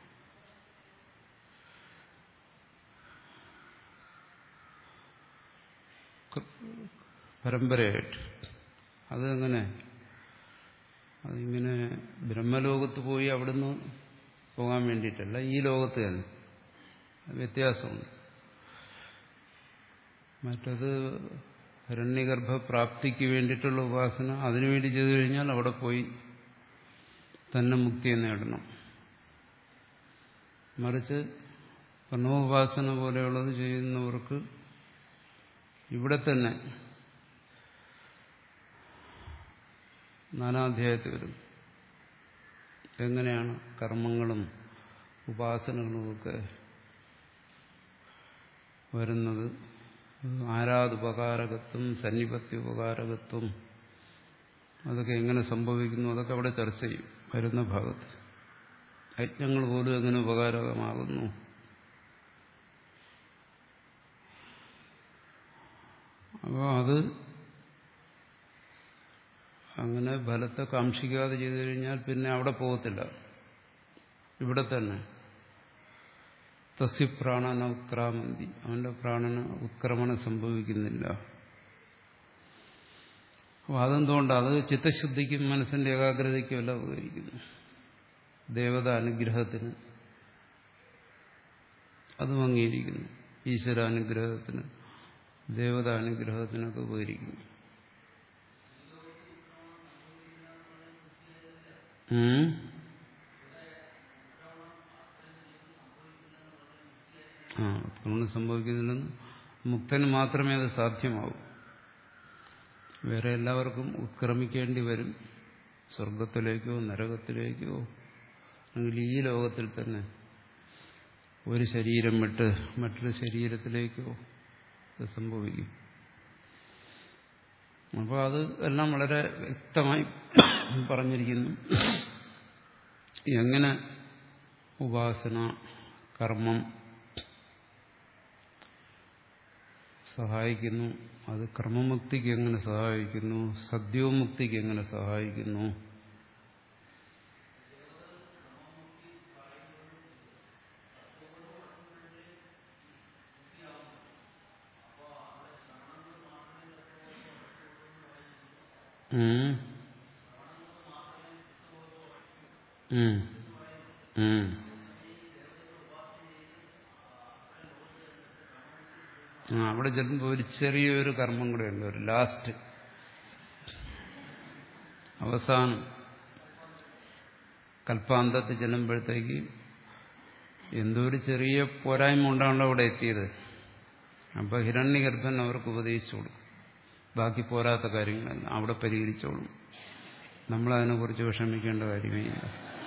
പരമ്പരയായിട്ട് അതെങ്ങനെ അതിങ്ങനെ ബ്രഹ്മലോകത്ത് പോയി അവിടുന്ന് പോകാൻ വേണ്ടിയിട്ടല്ല, ഈ ലോകത്ത് തന്നെ വ്യത്യാസമുണ്ട്. മറ്റത് ഹിരണ്യഗർഭപ്രാപ്തിക്ക് വേണ്ടിയിട്ടുള്ള ഉപാസന, അതിനുവേണ്ടി ചെയ്തു കഴിഞ്ഞാൽ അവിടെ പോയി തന്നെ മുക്തിയെ നേടണം. മറിച്ച് പ്രണവോപാസന പോലെയുള്ളത് ചെയ്യുന്നവർക്ക് ഇവിടെ തന്നെ നാനാധ്യായത്തിൽ വരും. എങ്ങനെയാണ് കർമ്മങ്ങളും ഉപാസനകളുമൊക്കെ വരുന്നത്, ആരാധുപകാരകത്വം സന്നിപത്യുപകാരകത്വം അതൊക്കെ എങ്ങനെ സംഭവിക്കുന്നു, അതൊക്കെ അവിടെ ചർച്ച ചെയ്യും വരുന്ന ഭാഗത്ത്. യജ്ഞങ്ങൾ പോലും എങ്ങനെ ഉപകാരകമാകുന്നു. അപ്പോൾ അത് അങ്ങനെ ഫലത്തെ കാക്ഷിക്കാതെ ചെയ്തു കഴിഞ്ഞാൽ പിന്നെ അവിടെ പോകത്തില്ല, ഇവിടെ തന്നെ. തസ്യ പ്രാണന ഉത്ക്രാമന്തി, അവന്റെ പ്രാണന ഉത്ക്രമണം സംഭവിക്കുന്നില്ല. അപ്പോൾ അതെന്തുകൊണ്ടാണ്? അത് ചിത്തശുദ്ധിക്കും മനസ്സിന്റെ ഏകാഗ്രതയ്ക്കും എല്ലാം ഉപകരിക്കുന്നു. ദേവത അനുഗ്രഹത്തിന് അതും അംഗീകരിക്കുന്നു. ഈശ്വരാനുഗ്രഹത്തിന്, ദേവതാനുഗ്രഹത്തിനൊക്കെ ഉപകരിക്കുന്നു. ആ ഉത്ക്രമണം സംഭവിക്കുന്നില്ലെന്ന് മുക്തന് മാത്രമേ അത് സാധ്യമാവൂ. വേറെ എല്ലാവർക്കും ഉത്ക്രമിക്കേണ്ടി വരും, സ്വർഗത്തിലേക്കോ നരകത്തിലേക്കോ, അല്ലെങ്കിൽ ഈ ലോകത്തിൽ തന്നെ ഒരു ശരീരം വിട്ട് മറ്റൊരു ശരീരത്തിലേക്കോ ഇത് സംഭവിക്കും. അപ്പോൾ അത് എല്ലാം വളരെ വ്യക്തമായി പറഞ്ഞിരിക്കുന്നു. എങ്ങനെ ഉപാസന കർമ്മം സഹായിക്കുന്നു, അത് ക്രമമുക്തിക്ക് എങ്ങനെ സഹായിക്കുന്നു, സദ്യോമുക്തിക്ക് എങ്ങനെ സഹായിക്കുന്നു. അവിടെ ചെല്ലുമ്പോൾ ഒരു ചെറിയൊരു കർമ്മം കൂടെ ഉണ്ട്, ഒരു ലാസ്റ്റ്. അവസാനം കൽപ്പാന്തത്തിൽ ചെല്ലുമ്പോഴത്തേക്ക് എന്തോ ഒരു ചെറിയ പോരായ്മ കൊണ്ടാണല്ലോ അവിടെ എത്തിയത്. അപ്പോൾ ഹിരണ്യഗർഭൻ അവർക്ക് ഉപദേശിച്ചു കൊടുക്കും. ബാക്കി പോരാത്ത കാര്യങ്ങളെല്ലാം അവിടെ പരിഹരിച്ചോളും. നമ്മളതിനെക്കുറിച്ച് വിഷമിക്കേണ്ട കാര്യമേ ഇല്ല.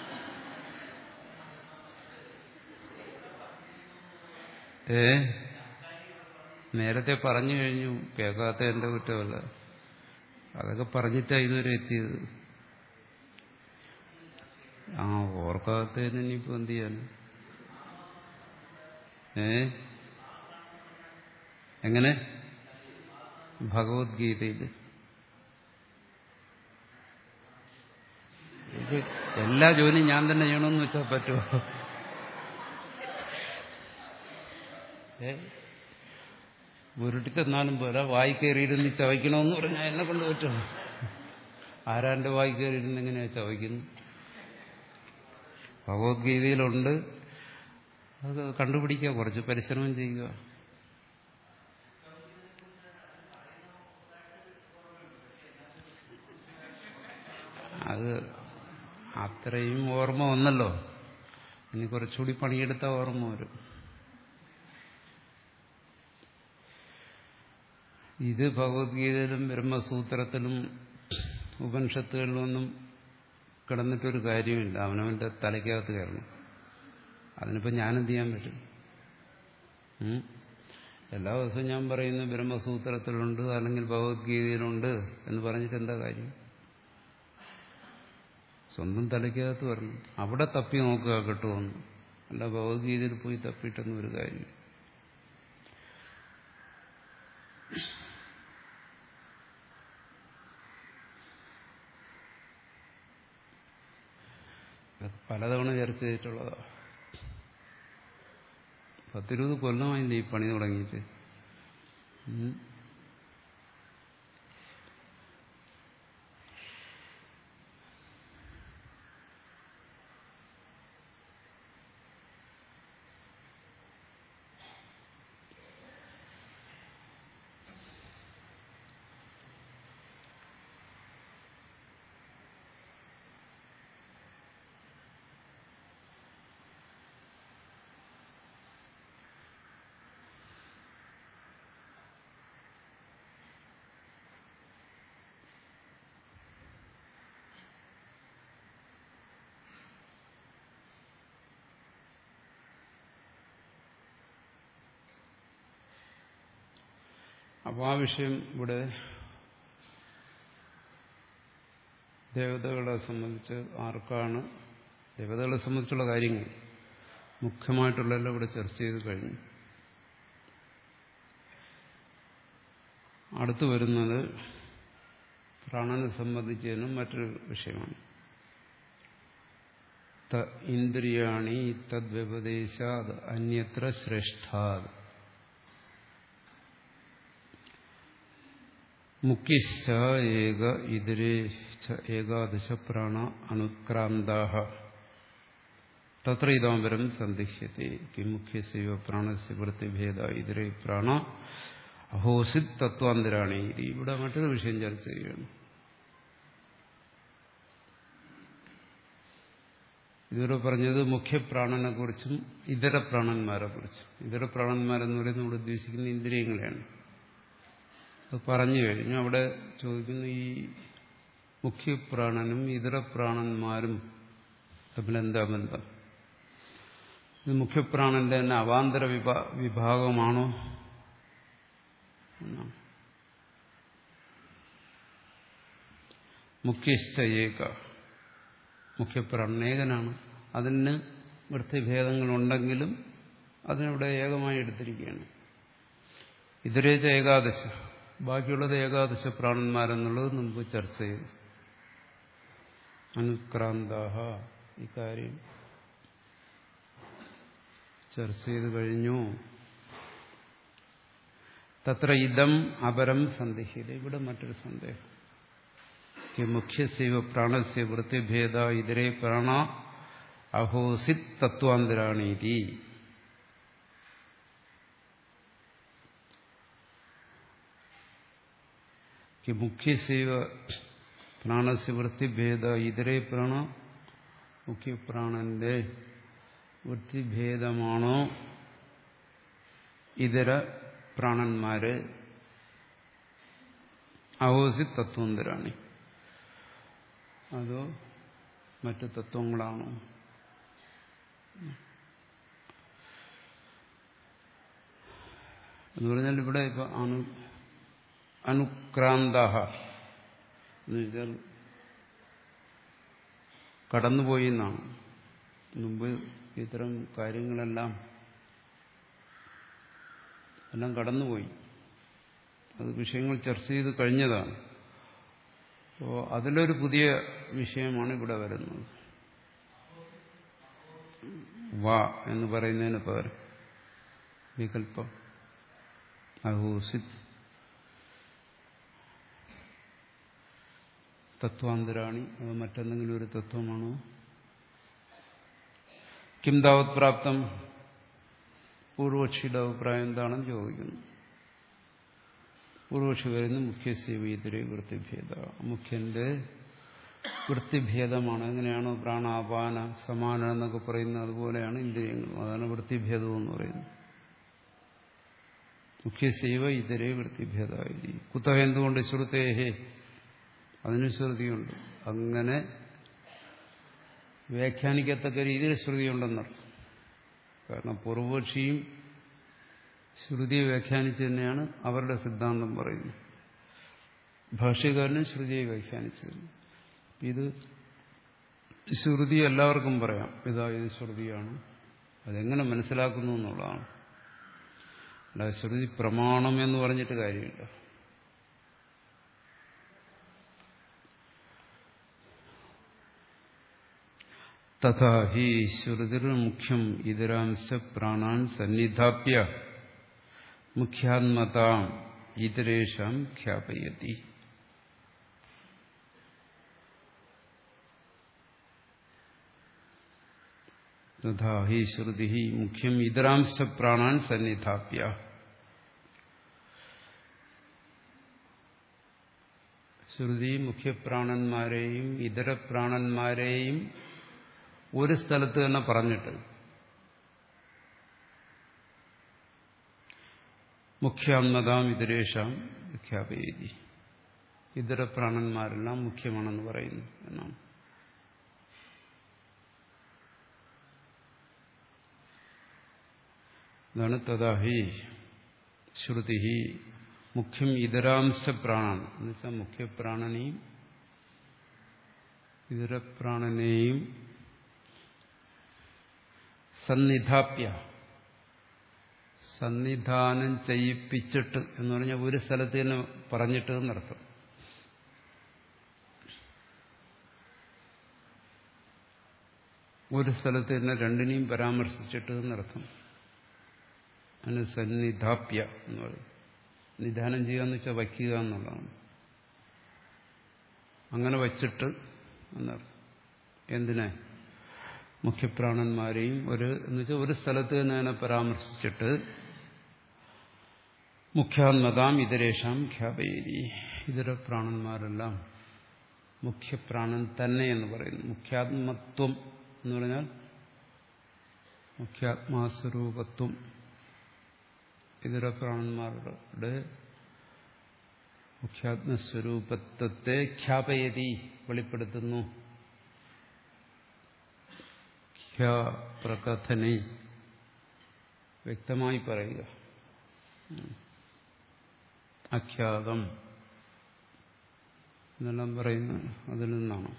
ഏ നേരത്തെ പറഞ്ഞു കഴിഞ്ഞു. കേൾക്കാത്ത എന്റെ കുറ്റമല്ല. അതൊക്കെ പറഞ്ഞിട്ടാണ് ഇതുവരെ എത്തിയത്. ആ ഓർക്കാത്തതിന് ഇനിയിപ്പോൾ എന്ത് ചെയ്യാൻ? ഏ എങ്ങനെ? ഭഗവത്ഗീതയിൽ എല്ലാ ജോലിയും ഞാൻ തന്നെ ചെയ്യണമെന്ന് വെച്ചാൽ പറ്റുമോ? ഏ ഉരുട്ടിത്തെന്നാലും പോരാ. വായി കയറിയിരുന്ന് ചവയ്ക്കണമെന്ന് പറഞ്ഞാൽ എന്നെ കൊണ്ട് പറ്റുമോ? ആരാന്റെ വായി കയറിയിരുന്ന് എങ്ങനെയാ ചവയ്ക്കുന്നു? ഭഗവത്ഗീതയിലുണ്ട്. അത് കണ്ടുപിടിക്കുക, കുറച്ച് പരിശ്രമം ചെയ്യുക. അത് അത്രയും ഓർമ്മ വന്നല്ലോ. ഇനി കുറച്ചുകൂടി പണിയെടുത്താൽ ഓർമ്മ വരും. ഇത് ഭഗവത്ഗീതയിലും ബ്രഹ്മസൂത്രത്തിലും ഉപനിഷത്തുകളിലൊന്നും കിടന്നിട്ടൊരു കാര്യമില്ല. അവനവന്റെ തലയ്ക്കകത്ത് കയറണം. അതിനിപ്പോൾ ഞാനെന്ത് ചെയ്യാൻ പറ്റും? എല്ലാ ദിവസവും ഞാൻ പറയുന്നു ബ്രഹ്മസൂത്രത്തിലുണ്ട് അല്ലെങ്കിൽ ഭഗവത്ഗീതയിലുണ്ട് എന്ന് പറഞ്ഞിട്ട് എന്താ കാര്യം? സ്വന്തം തലയ്ക്കകത്ത് വരണം. അവിടെ തപ്പി നോക്കുക കിട്ടുമെന്ന്. അല്ല ഭഗവത്ഗീതയിൽ പോയി തപ്പിയിട്ടൊന്നും ഒരു കാര്യം. പലതവണ ചർച്ച ചെയ്തിട്ടുള്ളതാണ്. പത്തിരുപത് കൊല്ലമായില്ലേ ഈ പണി തുടങ്ങിയിട്ട്. അപ്പോൾ ആ വിഷയം ഇവിടെ ദേവതകളെ സംബന്ധിച്ച് ആർക്കാണ്, ദേവതകളെ സംബന്ധിച്ചുള്ള കാര്യങ്ങൾ മുഖ്യമായിട്ടുള്ളതെല്ലാം ഇവിടെ ചർച്ച ചെയ്ത് കഴിഞ്ഞു. അടുത്തു വരുന്നത് പ്രാണനെ സംബന്ധിച്ചതിനും മറ്റൊരു വിഷയമാണ്. ത ഇന്ദ്രിയാണി തദ്വ്യപദേശാത് അന്യത്ര ശ്രേഷ്ഠാത് മുഖ്യശ്ച ഏക ഇതരേ ഏകാദശ പ്രാണ അനുക്രാന്താഃ തത്ര ഇദാംബരം സന്ദിഹ്യത്തെ കിം മുഖ്യസ്യ പ്രാണസ്യ വൃത്തിഭേദ ഇതരേ പ്രാണ അഹോസിത് തത്വാന്തരാണി. ഇവിടെ മറ്റൊരു വിഷയം ചർച്ച ചെയ്യുകയാണ്. ഇതുവരെ പറഞ്ഞത് മുഖ്യപ്രാണനെ കുറിച്ചും ഇതര പ്രാണന്മാരെ കുറിച്ചും. ഇതര പ്രാണന്മാരെന്ന് പറയുന്നത് ഇവിടെ ഉദ്ദേശിക്കുന്ന ഇന്ദ്രിയങ്ങളെയാണ്. അത് പറഞ്ഞു കഴിഞ്ഞു. അവിടെ ചോദിക്കുന്നു, ഈ മുഖ്യപ്രാണനും ഇതര പ്രാണന്മാരും തമ്മിലെന്താ ബന്ധം? ഇത് മുഖ്യപ്രാണന്റെ തന്നെ അവാന്തര വിഭാ വിഭാഗമാണോ? മുഖ്യശ്ച ഏക, മുഖ്യപ്രാണൻ ഏകനാണ്. അതിന് വൃത്തിഭേദങ്ങളുണ്ടെങ്കിലും അതിനിവിടെ ഏകമായി എടുത്തിരിക്കുകയാണ്. ഇതരേച്ച ഏകാദശ, ബാക്കിയുള്ളത് ഏകാദശ പ്രാണന്മാരെന്നുള്ളത് മുമ്പ് ചർച്ച ചെയ്തു. അനുക്രാന്താഹ, ഇക്കാര്യം ചർച്ച ചെയ്ത് കഴിഞ്ഞു. തത്ര ഇദം അപരം സന്ദേഹ്യത, ഇവിടെ മറ്റൊരു സന്ദേഹം. മുഖ്യസൈവ പ്രാണസ്യ വൃത്തിഭേദ ഇതരേ പ്രാണ അഹോസിത് തത്വാന്തരാണീതി. മുഖ്യസൈവ പ്രാണസ്യ വൃത്തിഭേദ ഇതരേ പ്രാണ മുഖ്യപ്രാണന്റെ വൃത്തിഭേദമാണോ ഇതര പ്രാണന്മാര് അഹോസി തത്വന്തരാണി അതോ മറ്റു തത്വങ്ങളാണോ? എന്ന് പറഞ്ഞാൽ ഇവിടെ ഇപ്പൊ അണു അനുക്രാന്ത എന്ന് വെച്ചാൽ കടന്നുപോയി എന്നാണ്. മുമ്പ് ഇത്തരം കാര്യങ്ങളെല്ലാം എല്ലാം കടന്നുപോയി. അത് വിഷയങ്ങൾ ചർച്ച ചെയ്ത് കഴിഞ്ഞതാണ്. അപ്പോൾ അതിലൊരു പുതിയ വിഷയമാണ് ഇവിടെ വരുന്നത്. വാ എന്ന് പറയുന്നതിന് പകരം വികല്പം അഹോസിത് തത്വാന്തരാണി. അത് മറ്റെന്തെങ്കിലും ഒരു തത്വമാണോ? കിം താവത് പ്രാപ്തം? പൂർവക്ഷിയുടെ അഭിപ്രായം എന്താണെന്ന് ചോദിക്കുന്നു. പൂർവക്ഷി വരുന്ന മുഖ്യസേവീതരെ വൃത്തിഭേദ. മുഖ്യന്റെ വൃത്തിഭേദമാണ്. എങ്ങനെയാണോ പ്രാണാപാന സമാനം എന്നൊക്കെ പറയുന്നത് അതുപോലെയാണ് ഇന്ദ്രിയങ്ങൾ. അതാണ് വൃത്തിഭേദം എന്ന് പറയുന്നത്. മുഖ്യസേവ ഇതരേ വൃത്തിഭേദായി. കുത എന്തുകൊണ്ട്? ശ്രുതേഹേ, അതിന് ശ്രുതിയുണ്ട്. അങ്ങനെ വ്യാഖ്യാനിക്കത്തക്ക രീതിയിൽ ശ്രുതിയുണ്ടെന്നർത്ഥം. കാരണം പൂർവപക്ഷിയും ശ്രുതിയെ വ്യാഖ്യാനിച്ചു തന്നെയാണ് അവരുടെ സിദ്ധാന്തം പറയുന്നത്. ഭാഷ്യകാരനും ശ്രുതിയെ വ്യാഖ്യാനിച്ചത്. ഇത് ശ്രുതി എല്ലാവർക്കും പറയാം, ഇതാ ഇത് ശ്രുതിയാണ്. അതെങ്ങനെ മനസ്സിലാക്കുന്നു എന്നുള്ളതാണ്. അല്ല ശ്രുതി പ്രമാണം എന്ന് പറഞ്ഞിട്ട് കാര്യമില്ല. തഥാ ഹി ശ്രുതിർ മുഖ്യം ഇതരാംശ പ്രാണാൻ സന്നിധാപ്യ മുഖ്യാത്മതാം ഇതരേഷാം ഖ്യാപയതി. തഥാ ഹി ശ്രുതി മുഖ്യം ഇതരാംശ പ്രാണാൻ സന്നിധാപ്യ. ശ്രുതി മുഖ്യപ്രാണന്മാരെയും ഇതര പ്രാണന്മാരെയും ഒരു സ്ഥലത്ത് തന്നെ പറഞ്ഞിട്ട് മുഖ്യാത്മതാം ഇതരേഷാം ഖ്യാപയതി. ഇതര പ്രാണന്മാരെല്ലാം മുഖ്യമാണെന്ന് പറയുന്നു എന്നാണ്. അതാണ് തഥാ ഹി ശ്രുതി മുഖ്യം ഇതരാംശ പ്രാണാൻ എന്ന് വെച്ചാൽ മുഖ്യപ്രാണനെയും ഇതര പ്രാണനെയും സന്നിധാപ്യ, സന്നിധാനം ചെയ്യിപ്പിച്ചിട്ട് എന്ന് പറഞ്ഞാൽ ഒരു സ്ഥലത്ത് തന്നെ പറഞ്ഞിട്ട് എന്നർത്ഥം. ഒരു സ്ഥലത്ത് തന്നെ രണ്ടിനെയും പരാമർശിച്ചിട്ട് എന്നർത്ഥം. അതിന് സന്നിധാപ്യ എന്ന് പറയും. നിധാനം ചെയ്യുക എന്ന് വെച്ചാൽ വയ്ക്കുക എന്നുള്ളതാണ്. അങ്ങനെ വച്ചിട്ട് എന്നർത്ഥം. എന്തിനെ? മുഖ്യപ്രാണന്മാരെയും ഒരു എന്ന് വെച്ചാൽ ഒരു സ്ഥലത്ത് തന്നെ അതിനെ പരാമർശിച്ചിട്ട് മുഖ്യാത്മതാം ഇതരേഷാം ഖ്യാപയതി. ഇതര പ്രാണന്മാരെല്ലാം മുഖ്യപ്രാണൻ തന്നെ എന്ന് പറയുന്നു. മുഖ്യാത്മത്വം എന്ന് പറഞ്ഞാൽ മുഖ്യാത്മാസ്വരൂപത്വം. ഇതര പ്രാണന്മാരുടെ മുഖ്യാത്മസ്വരൂപത്വത്തെ ഖ്യാപയതി, വെളിപ്പെടുത്തുന്നു. പ്രകഥനെ വ്യക്തമായി പറയുക. അഖ്യാതം എന്നെല്ലാം പറയുന്നത് അതിൽ നിന്നാണ്.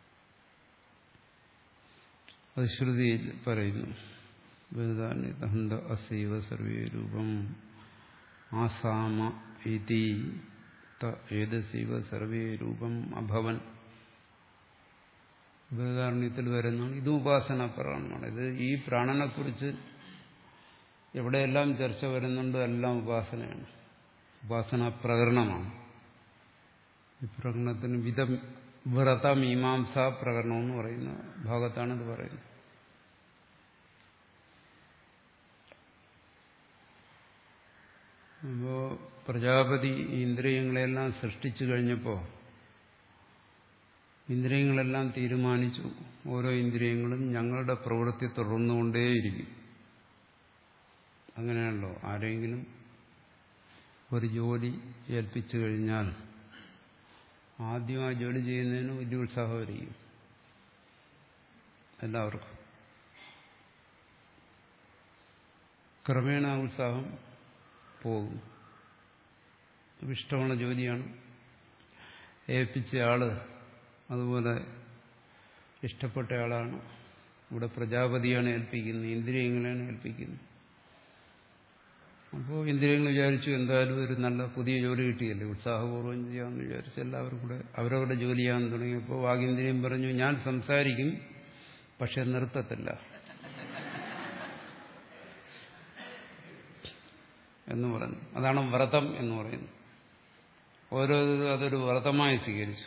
അത് ശ്രുതിയിൽ പറയുന്നു. വേദാന്ത അസൈവ സർവേ രൂപം ആസാമ ഇതി ഏതസൈവ സർവേ രൂപം അഭവൻ. വേദാരണ്യത്തിൽ വരുന്നതാണ്. ഇതും ഉപാസന പ്രകടനമാണ്. ഇത് ഈ പ്രാണനെക്കുറിച്ച് എവിടെയെല്ലാം ചർച്ച വരുന്നുണ്ടോ എല്ലാം ഉപാസനയാണ്, ഉപാസന പ്രകരണമാണ്. ഈ പ്രകരണത്തിന് വിധ വ്രത മീമാംസ പ്രകരണം എന്ന് പറയുന്ന ഭാഗത്താണ് ഇത് പറയുന്നത്. അപ്പോ പ്രജാപതി ഇന്ദ്രിയങ്ങളെല്ലാം സൃഷ്ടിച്ചു കഴിഞ്ഞപ്പോൾ ഇന്ദ്രിയങ്ങളെല്ലാം തീരുമാനിച്ചു. ഓരോ ഇന്ദ്രിയങ്ങളും ഞങ്ങളുടെ പ്രവൃത്തി തുടർന്നുകൊണ്ടേയിരിക്കും. അങ്ങനെയാണല്ലോ. ആരെങ്കിലും ഒരു ജോലി ഏൽപ്പിച്ചു കഴിഞ്ഞാൽ ആദ്യം ആ ജോലി ചെയ്യുന്നതിന് വലിയ ഉത്സാഹമായിരിക്കും എല്ലാവർക്കും. ക്രമേണ ആ ഉത്സാഹം പോകും. ഇഷ്ടമുള്ള ജോലിയാണ്, ഏൽപ്പിച്ച ആള് അതുപോലെ ഇഷ്ടപ്പെട്ട ആളാണ്. ഇവിടെ പ്രജാപതിയാണ് ഏൽപ്പിക്കുന്നത്, ഇന്ദ്രിയങ്ങളെയാണ് ഏൽപ്പിക്കുന്നത്. അപ്പോൾ ഇന്ദ്രിയങ്ങൾ വിചാരിച്ചു എന്തായാലും ഒരു നല്ല പുതിയ ജോലി കിട്ടിയല്ലേ, ഉത്സാഹപൂർവ്വം ചെയ്യാമെന്ന് വിചാരിച്ചു എല്ലാവരും കൂടെ അവരവരുടെ ജോലി ചെയ്യാൻ തുടങ്ങിയപ്പോൾ വാഗീന്ദ്രിയം പറഞ്ഞു, ഞാൻ സംസാരിക്കും പക്ഷെ നിർത്തത്തില്ല എന്ന് പറഞ്ഞു. അതാണ് വ്രതം എന്ന് പറയുന്നത്. ഓരോ അതൊരു വ്രതമായി സ്വീകരിച്ചു.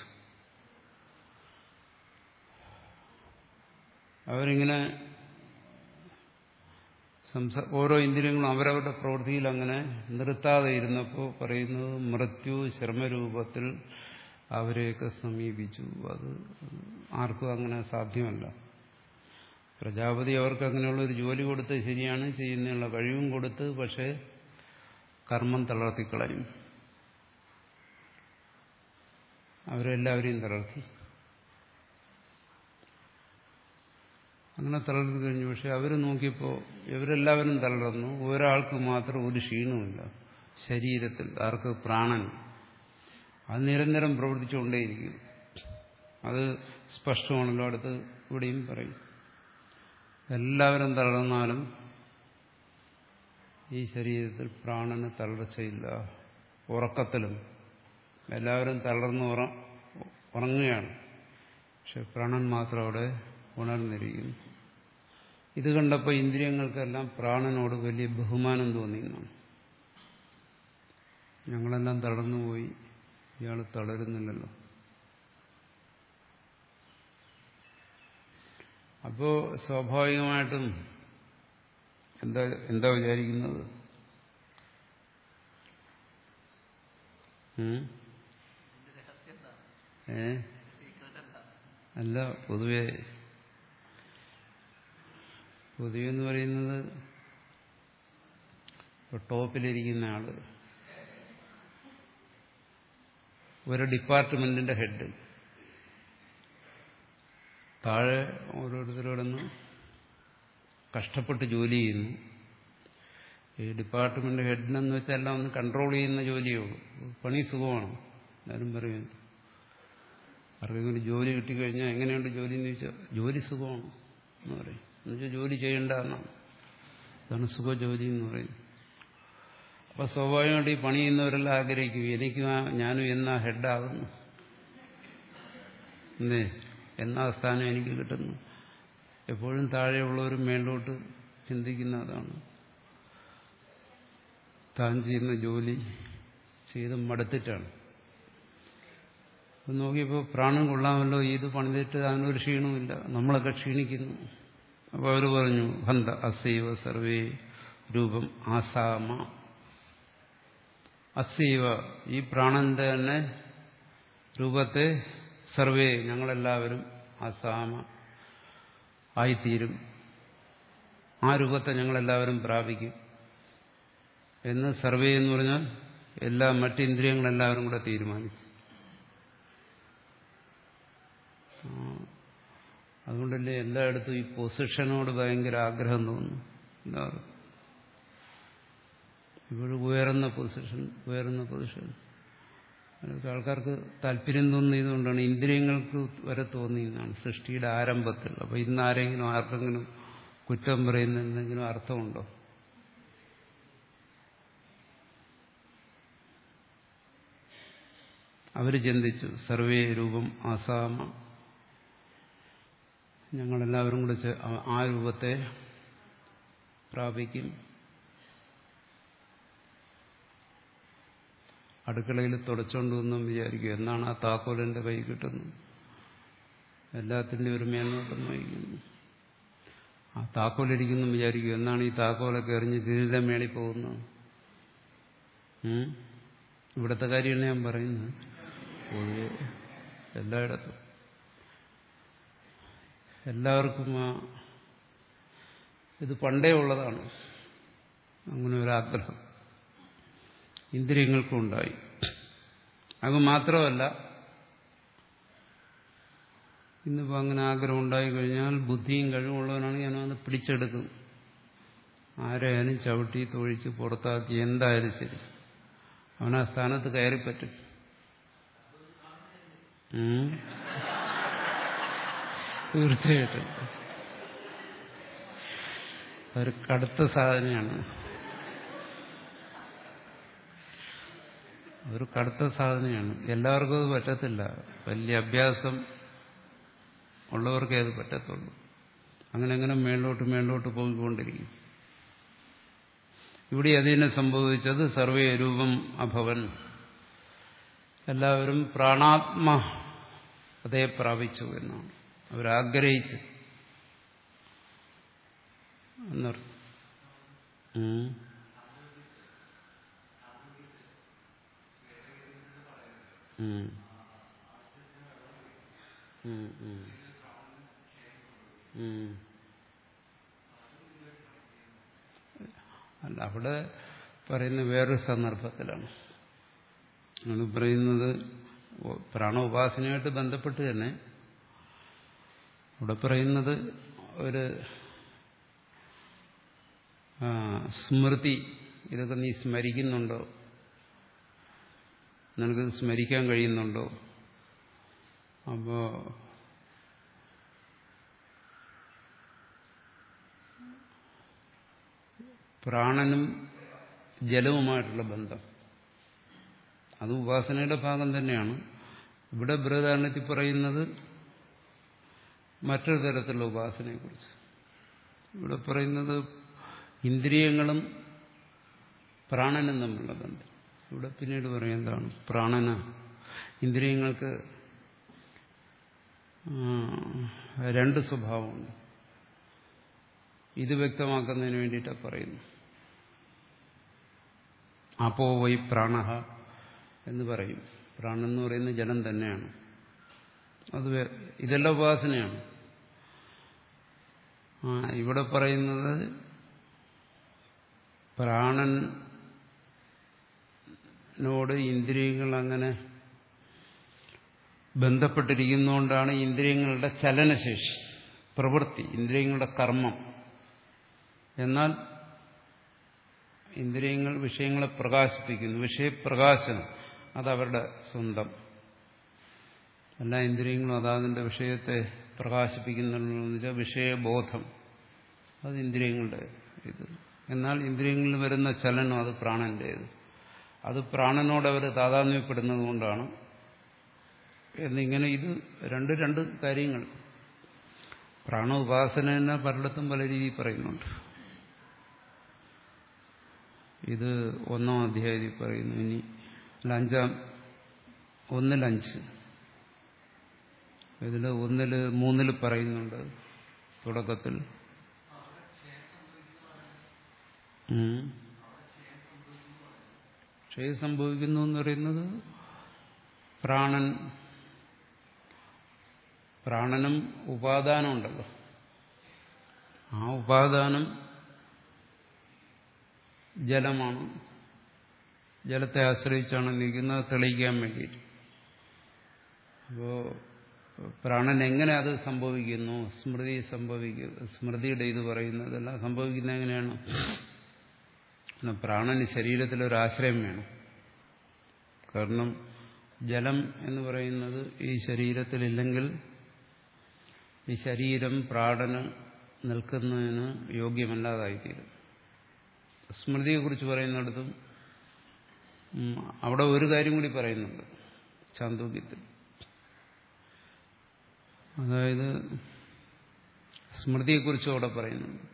അവരിങ്ങനെ സംസാ ഓരോ ഇന്ദ്രിയങ്ങളും അവരവരുടെ പ്രവൃത്തിയിൽ അങ്ങനെ നിർത്താതെ ഇരുന്നപ്പോൾ പറയുന്നത് മൃത്യു ശ്രമരൂപത്തിൽ അവരെയൊക്കെ സമീപിച്ചു. അത് ആർക്കും അങ്ങനെ സാധ്യമല്ല. പ്രജാപതി അവർക്ക് അങ്ങനെയുള്ള ഒരു ജോലി കൊടുത്ത് ശരിയാണ്, ചെയ്യുന്നതിനുള്ള കഴിവും കൊടുത്ത്, പക്ഷേ കർമ്മം തളർത്തിക്കളയും. അവരെല്ലാവരെയും തളർത്തി. അങ്ങനെ തളർന്നു കഴിഞ്ഞു. പക്ഷെ അവർ നോക്കിയപ്പോൾ ഇവരെല്ലാവരും തളർന്നു, ഒരാൾക്ക് മാത്രം ഒരു ക്ഷീണമില്ല ശരീരത്തിൽ. ആർക്ക്? പ്രാണൻ. അത് നിരന്തരം പ്രവർത്തിച്ചുകൊണ്ടേയിരിക്കും. അത് സ്പഷ്ടമാണല്ലോ, അടുത്ത് ഇവിടെയും പറയും. എല്ലാവരും തളർന്നാലും ഈ ശരീരത്തിൽ പ്രാണന് തളർച്ചയില്ല. ഉറക്കത്തിലും എല്ലാവരും തളർന്ന് ഉറങ്ങുകയാണ്, പക്ഷെ പ്രാണൻ മാത്രം അവിടെ ഉണർന്നിരിക്കുന്നു. ഇത് കണ്ടപ്പോൾ ഇന്ദ്രിയങ്ങൾക്കെല്ലാം പ്രാണനോട് വലിയ ബഹുമാനം തോന്നിയെന്നാണ്. ഞങ്ങളെല്ലാം തളർന്നുപോയി, ഇയാൾ തളരുന്നില്ലല്ലോ. അപ്പോ സ്വാഭാവികമായിട്ടും എന്താ എന്താ വിചാരിക്കുന്നത്? ഏ അല്ല, പൊതുവെ പൊതുവെ എന്ന് പറയുന്നത് ടോപ്പിലിരിക്കുന്ന ആള്, ഒരു ഡിപ്പാർട്ട്മെന്റിന്റെ ഹെഡ്, താഴെ ഓരോരുത്തരോടൊന്ന് കഷ്ടപ്പെട്ട് ജോലി ചെയ്യുന്നു. ഈ ഡിപ്പാർട്ട്മെന്റ് ഹെഡിനെന്ന് വെച്ചാൽ എല്ലാം ഒന്ന് കൺട്രോൾ ചെയ്യുന്ന ജോലിയേ ഉള്ളൂ. പണി സുഖമാണ്. എല്ലാവരും പറയും ആർക്കെങ്കിലും ജോലി കിട്ടിക്കഴിഞ്ഞാൽ എങ്ങനെയുണ്ട് ജോലി എന്ന് ചോദിച്ചാൽ ജോലി സുഖമാണ് എന്ന് പറയും. എന്നുവെച്ചാൽ ജോലി ചെയ്യേണ്ട എന്നാണ്. അതാണ് സുഖജോലി എന്ന് പറയുന്നത്. അപ്പൊ സ്വാഭാവികമായിട്ട് ഈ പണി ചെയ്യുന്നവരെല്ലാം ആഗ്രഹിക്കും, എനിക്ക് ഞാനും എന്നാ ഹെഡാകുന്നു, എന്തേ എന്നാ സ്ഥാനം എനിക്ക് കിട്ടുന്നു. എപ്പോഴും താഴെയുള്ളവരും മേലോട്ട് ചിന്തിക്കുന്ന അതാണ്. താൻ ചെയ്യുന്ന ജോലി ചെയ്ത് മടുത്തിട്ടാണ്. അപ്പം നോക്കിയപ്പോൾ പ്രാണൻ കൊള്ളാമല്ലോ, ഇത് പണിതിട്ട് അതിനൊരു ക്ഷീണമില്ല, നമ്മളൊക്കെ ക്ഷീണിക്കുന്നു. അപ്പോൾ അവർ പറഞ്ഞു, ഹന്ത അസൈവ സർവേ രൂപം ആസാമ. അസൈവ, ഈ പ്രാണന്റെ തന്നെ രൂപത്തെ സർവേ ഞങ്ങളെല്ലാവരും ആസാമ ആയിത്തീരും, ആ രൂപത്തെ ഞങ്ങളെല്ലാവരും പ്രാപിക്കും എന്ന് സർവേ എന്ന് പറഞ്ഞാൽ എല്ലാ മറ്റിന്ദ്രിയങ്ങളെല്ലാവരും കൂടെ തീരുമാനിച്ചു. അതുകൊണ്ടല്ലേ എല്ലായിടത്തും ഈ പൊസിഷനോട് ഭയങ്കര ആഗ്രഹം തോന്നുന്നു. എല്ലാവർക്കും ഇപ്പോഴും ഉയർന്ന പൊസിഷൻ ഉയർന്ന പൊസിഷൻ ആൾക്കാർക്ക് താല്പര്യം തോന്നിയതുകൊണ്ടാണ്. ഇന്ദ്രിയങ്ങൾക്ക് വരെ തോന്നിയെന്നാണ് സൃഷ്ടിയുടെ ആരംഭത്തിൽ. അപ്പോൾ ഇന്ന് ആരെങ്കിലും ആർക്കെങ്കിലും കുറ്റം പറയുന്ന എന്തെങ്കിലും അർത്ഥമുണ്ടോ? അവർ ചിന്തിച്ചു, സർവേ രൂപം ആസാമ, ഞങ്ങളെല്ലാവരും കൂടെ ആ രൂപത്തെ പ്രാപിക്കും. അടുക്കളയിൽ തുടച്ചുകൊണ്ട് വന്നും വിചാരിക്കും, എന്നാണ് ആ താക്കോലെന്റെ കൈ കിട്ടുന്നത്. എല്ലാത്തിൻ്റെയും ഒരു മേൽനോട്ടം വഹിക്കുന്നു. ആ താക്കോലിരിക്കുന്നു വിചാരിക്കും, എന്നാണ് ഈ താക്കോലൊക്കെ എറിഞ്ഞ് തിരിന്റെ മേളിൽ പോകുന്നത്. ഇവിടുത്തെ കാര്യമാണ് ഞാൻ പറയുന്നത്. പൊതുവെ എല്ലായിടത്തും എല്ലാവർക്കും ആ ഇത് പണ്ടേ ഉള്ളതാണ്, അങ്ങനെ ഒരാഗ്രഹം ഇന്ദ്രിയങ്ങൾക്കും ഉണ്ടായി. അത് മാത്രമല്ല, ഇന്നിപ്പോൾ അങ്ങനെ ആഗ്രഹം ഉണ്ടായി കഴിഞ്ഞാൽ ബുദ്ധിയും കഴിവുള്ളവനാണെങ്കിൽ ഞാനത് പിടിച്ചെടുക്കും. ആരെയാലും ചവിട്ടി തൊഴിച്ച് പുറത്താക്കി എന്തായാലും ശരി അവൻ ആ സ്ഥാനത്ത് കയറിപ്പറ്റും. തീർച്ചയായിട്ടും അതൊരു കടുത്ത സാധനയാണ്. അതൊരു കടുത്ത സാധനയാണ്. എല്ലാവർക്കും അത് പറ്റത്തില്ല. വലിയ അഭ്യാസം ഉള്ളവർക്കേ അത് പറ്റത്തുള്ളൂ. അങ്ങനെ അങ്ങനെ മേലോട്ട് മേലോട്ട് പോയിക്കൊണ്ടിരിക്കും. ഇവിടെ അതിനെ സംഭവിച്ചത് സർവേ രൂപം അഭവൻ, എല്ലാവരും പ്രാണാത്മ അതേ പ്രാപിച്ചു എന്നാണ് അവരാഗ്രഹിച്ചു എന്നർത്ഥം. അല്ല, അവിടെ പറയുന്ന വേറൊരു സന്ദർഭത്തിലാണ്. ആണ് പറയുന്നത് പ്രാണ ഉപാസനയായിട്ട് ബന്ധപ്പെട്ട് തന്നെ ഇവിടെ പറയുന്നത് ഒരു സ്മൃതി, ഇതൊക്കെ നീ സ്മരിക്കുന്നുണ്ടോ, നിനക്കിത് സ്മരിക്കാൻ കഴിയുന്നുണ്ടോ? അപ്പോ പ്രാണനും ജലവുമായിട്ടുള്ള ബന്ധം അത് ഉപാസനയുടെ ഭാഗം തന്നെയാണ്. ഇവിടെ ബൃഹദാരണ്യത്തിൽ പറയുന്നത് മറ്റൊരു തരത്തിലുള്ള ഉപാസനയെക്കുറിച്ച്. ഇവിടെ പറയുന്നത് ഇന്ദ്രിയങ്ങളും പ്രാണനും തമ്മിലുള്ള ബന്ധം. ഇവിടെ പിന്നീട് പറയുന്നതാണ് പ്രാണന് ഇന്ദ്രിയങ്ങൾക്ക് രണ്ട് സ്വഭാവമുണ്ട്. ഇത് വ്യക്തമാക്കുന്നതിന് വേണ്ടിയിട്ടാണ് പറയുന്നു. അപ്പോ വൈ പ്രാണഹ എന്ന് പറയും. പ്രാണൻ എന്ന് പറയുന്നത് ജലം തന്നെയാണ്. അത് ഇതെല്ലാം ഉപാസനയാണ്. ആ ഇവിടെ പറയുന്നത് പ്രാണനോട് ഇന്ദ്രിയങ്ങൾ അങ്ങനെ ബന്ധപ്പെട്ടിരിക്കുന്നതുകൊണ്ടാണ് ഇന്ദ്രിയങ്ങളുടെ ചലനശേഷി, പ്രവൃത്തി, ഇന്ദ്രിയങ്ങളുടെ കർമ്മം. എന്നാൽ ഇന്ദ്രിയങ്ങൾ വിഷയങ്ങളെ പ്രകാശിപ്പിക്കുന്നു. വിഷയപ്രകാശനം അതവരുടെ സ്വന്തം. എല്ലാ ഇന്ദ്രിയങ്ങളും അതാതിൻ്റെ വിഷയത്തെ പ്രകാശിപ്പിക്കുന്നുണ്ടെന്ന് വെച്ചാൽ വിഷയബോധം അത് ഇന്ദ്രിയങ്ങളുടെ ഇത്. എന്നാൽ ഇന്ദ്രിയങ്ങളിൽ വരുന്ന ചലനം അത് പ്രാണന്റേത്. അത് പ്രാണനോട് അവർ താതാത്മ്യപ്പെടുന്നത് കൊണ്ടാണ്. എന്നിങ്ങനെ ഇത് രണ്ട് രണ്ട് കാര്യങ്ങൾ. പ്രാണ ഉപാസന തന്നെ പലയിടത്തും പല രീതിയിൽ പറയുന്നുണ്ട്. ഇത് ഒന്നാം അധ്യായത്തിൽ പറയുന്നു. ഇനി അഞ്ചാം ഒന്നിലഞ്ച് ഇതിൽ ഒന്നില് മൂന്നില് പറയുന്നുണ്ട്. തുടക്കത്തിൽ ക്ഷയം സംഭവിക്കുന്നു എന്ന് പറയുന്നത് പ്രാണൻ പ്രാണനും ഉപാദാനം ഉണ്ടല്ലോ. ആ ഉപാദാനം ജലമാണ്. ജലത്തെ ആശ്രയിച്ചാണ് നിൽക്കുന്നത് തെളിയിക്കാൻ വേണ്ടിയിട്ട്. അപ്പോൾ പ്രാണൻ എങ്ങനെ അത് സംഭവിക്കുന്നു? സ്മൃതി സംഭവിക്കുന്നു. സ്മൃതിയുടെ ഇത് പറയുന്നതെല്ലാം സംഭവിക്കുന്നത് എങ്ങനെയാണ്? പ്രാണന് ശരീരത്തിലൊരാശ്രയം വേണം. കാരണം ജലം എന്ന് പറയുന്നത് ഈ ശരീരത്തിലില്ലെങ്കിൽ ഈ ശരീരം പ്രാണന് നിൽക്കുന്നതിന് യോഗ്യമല്ലാതായിത്തീരും. സ്മൃതിയെക്കുറിച്ച് പറയുന്നിടത്തും അവിടെ ഒരു കാര്യം കൂടി പറയുന്നുണ്ട് ചാന്തോക്യത്തിൽ. അതായത് സ്മൃതിയെക്കുറിച്ചും അവിടെ പറയുന്നുണ്ട്.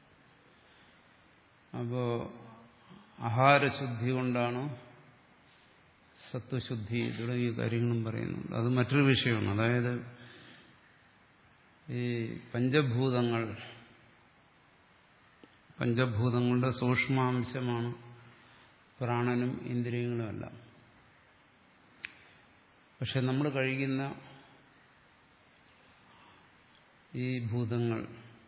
അപ്പോൾ ആഹാരശുദ്ധി കൊണ്ടാണ് സത്വശുദ്ധി തുടങ്ങിയ കാര്യങ്ങളും പറയുന്നുണ്ട്. അത് മറ്റൊരു വിഷയമാണ്. അതായത് ഈ പഞ്ചഭൂതങ്ങൾ പഞ്ചഭൂതങ്ങളുടെ സൂക്ഷ്മാംശമാണ് പ്രാണനും ഇന്ദ്രിയങ്ങളുമെല്ലാം. പക്ഷെ നമ്മൾ കഴിക്കുന്ന ഈ ഭൂതങ്ങൾ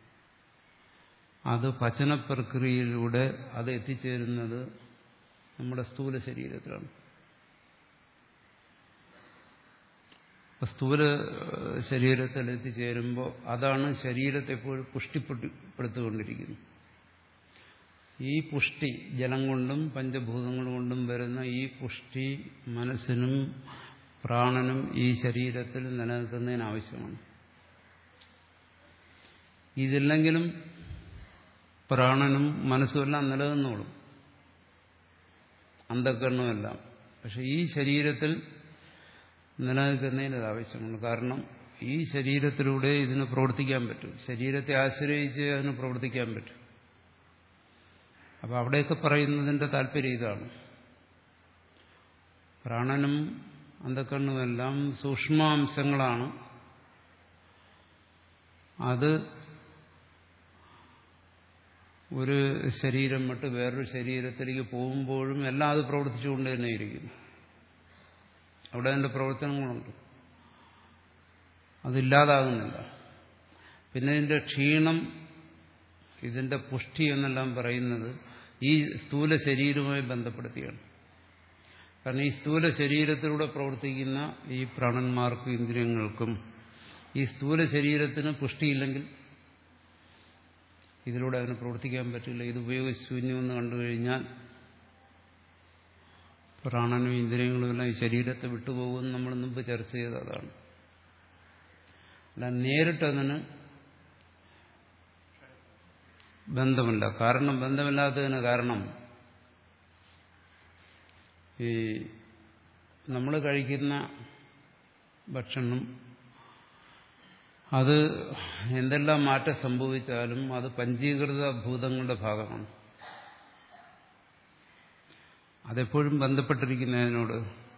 അത് പചന പ്രക്രിയയിലൂടെ അത് എത്തിച്ചേരുന്നത് നമ്മുടെ സ്ഥൂല ശരീരത്തിലാണ്. സ്ഥൂല ശരീരത്തിൽ എത്തിച്ചേരുമ്പോൾ അതാണ് ശരീരത്തെ എപ്പോഴും പുഷ്ടിപ്പെടുത്തിക്കൊണ്ടിരിക്കുന്നത്. ഈ പുഷ്ടി ജലം കൊണ്ടും പഞ്ചഭൂതങ്ങൾ കൊണ്ടും വരുന്ന ഈ പുഷ്ടി മനസ്സിനും പ്രാണനും ഈ ശരീരത്തിൽ നിലനിൽക്കുന്നതിന് ആവശ്യമാണ്. ഇതില്ലെങ്കിലും പ്രാണനും മനസ്സുമെല്ലാം നിലനിന്നോളും, അന്ധകരണവുമെല്ലാം. പക്ഷെ ഈ ശരീരത്തിൽ നിലനിൽക്കുന്നതിന് അത് ആവശ്യമാണ്. കാരണം ഈ ശരീരത്തിലൂടെ ഇതിന് പ്രവർത്തിക്കാൻ പറ്റും, ശരീരത്തെ ആശ്രയിച്ച് അതിന് പ്രവർത്തിക്കാൻ പറ്റും. അപ്പോൾ അവിടെയൊക്കെ പറയുന്നതിൻ്റെ താല്പര്യം ഇതാണ്. പ്രാണനും അന്ധകരണവുമെല്ലാം സൂക്ഷ്മാംശങ്ങളാണ്. അത് ഒരു ശരീരം വിട്ട് വേറൊരു ശരീരത്തിലേക്ക് പോകുമ്പോഴും എല്ലാം അത് പ്രവർത്തിച്ചുകൊണ്ട് തന്നെ ഇരിക്കുന്നു. അവിടെ അതിൻ്റെ പ്രവർത്തനങ്ങളുണ്ട്, അതില്ലാതാകുന്നില്ല. പിന്നെ ഇതിൻ്റെ ക്ഷീണം, ഇതിൻ്റെ പുഷ്ടി എന്നെല്ലാം പറയുന്നത് ഈ സ്ഥൂല ശരീരവുമായി ബന്ധപ്പെടുത്തിയാണ്. കാരണം ഈ സ്ഥൂല ശരീരത്തിലൂടെ പ്രവർത്തിക്കുന്ന ഈ പ്രാണന്മാർക്കും ഇന്ദ്രിയങ്ങൾക്കും ഈ സ്ഥൂല ശരീരത്തിന് പുഷ്ടിയില്ലെങ്കിൽ ഇതിലൂടെ അതിന് പ്രവർത്തിക്കാൻ പറ്റില്ല. ഇത് ഉപയോഗശൂന്യമെന്ന് കണ്ടു കഴിഞ്ഞാൽ പ്രാണനും ഇന്ദ്രിയങ്ങളും എല്ലാം ഈ ശരീരത്തെ വിട്ടുപോകുമെന്ന് നമ്മൾ മുമ്പ് ചർച്ച ചെയ്തതാണ്. അല്ല, നേരിട്ടതിന് ബന്ധമില്ല. കാരണം ബന്ധമില്ലാത്തതിന് കാരണം ഈ നമ്മൾ കഴിക്കുന്ന ഭക്ഷണം അത് എന്തെല്ലാം മാറ്റം സംഭവിച്ചാലും അത് പഞ്ചീകൃത ഭൂതങ്ങളുടെ ഭാഗമാണ്. അതെപ്പോഴും ബന്ധപ്പെട്ടിരിക്കുന്നതിനോട്,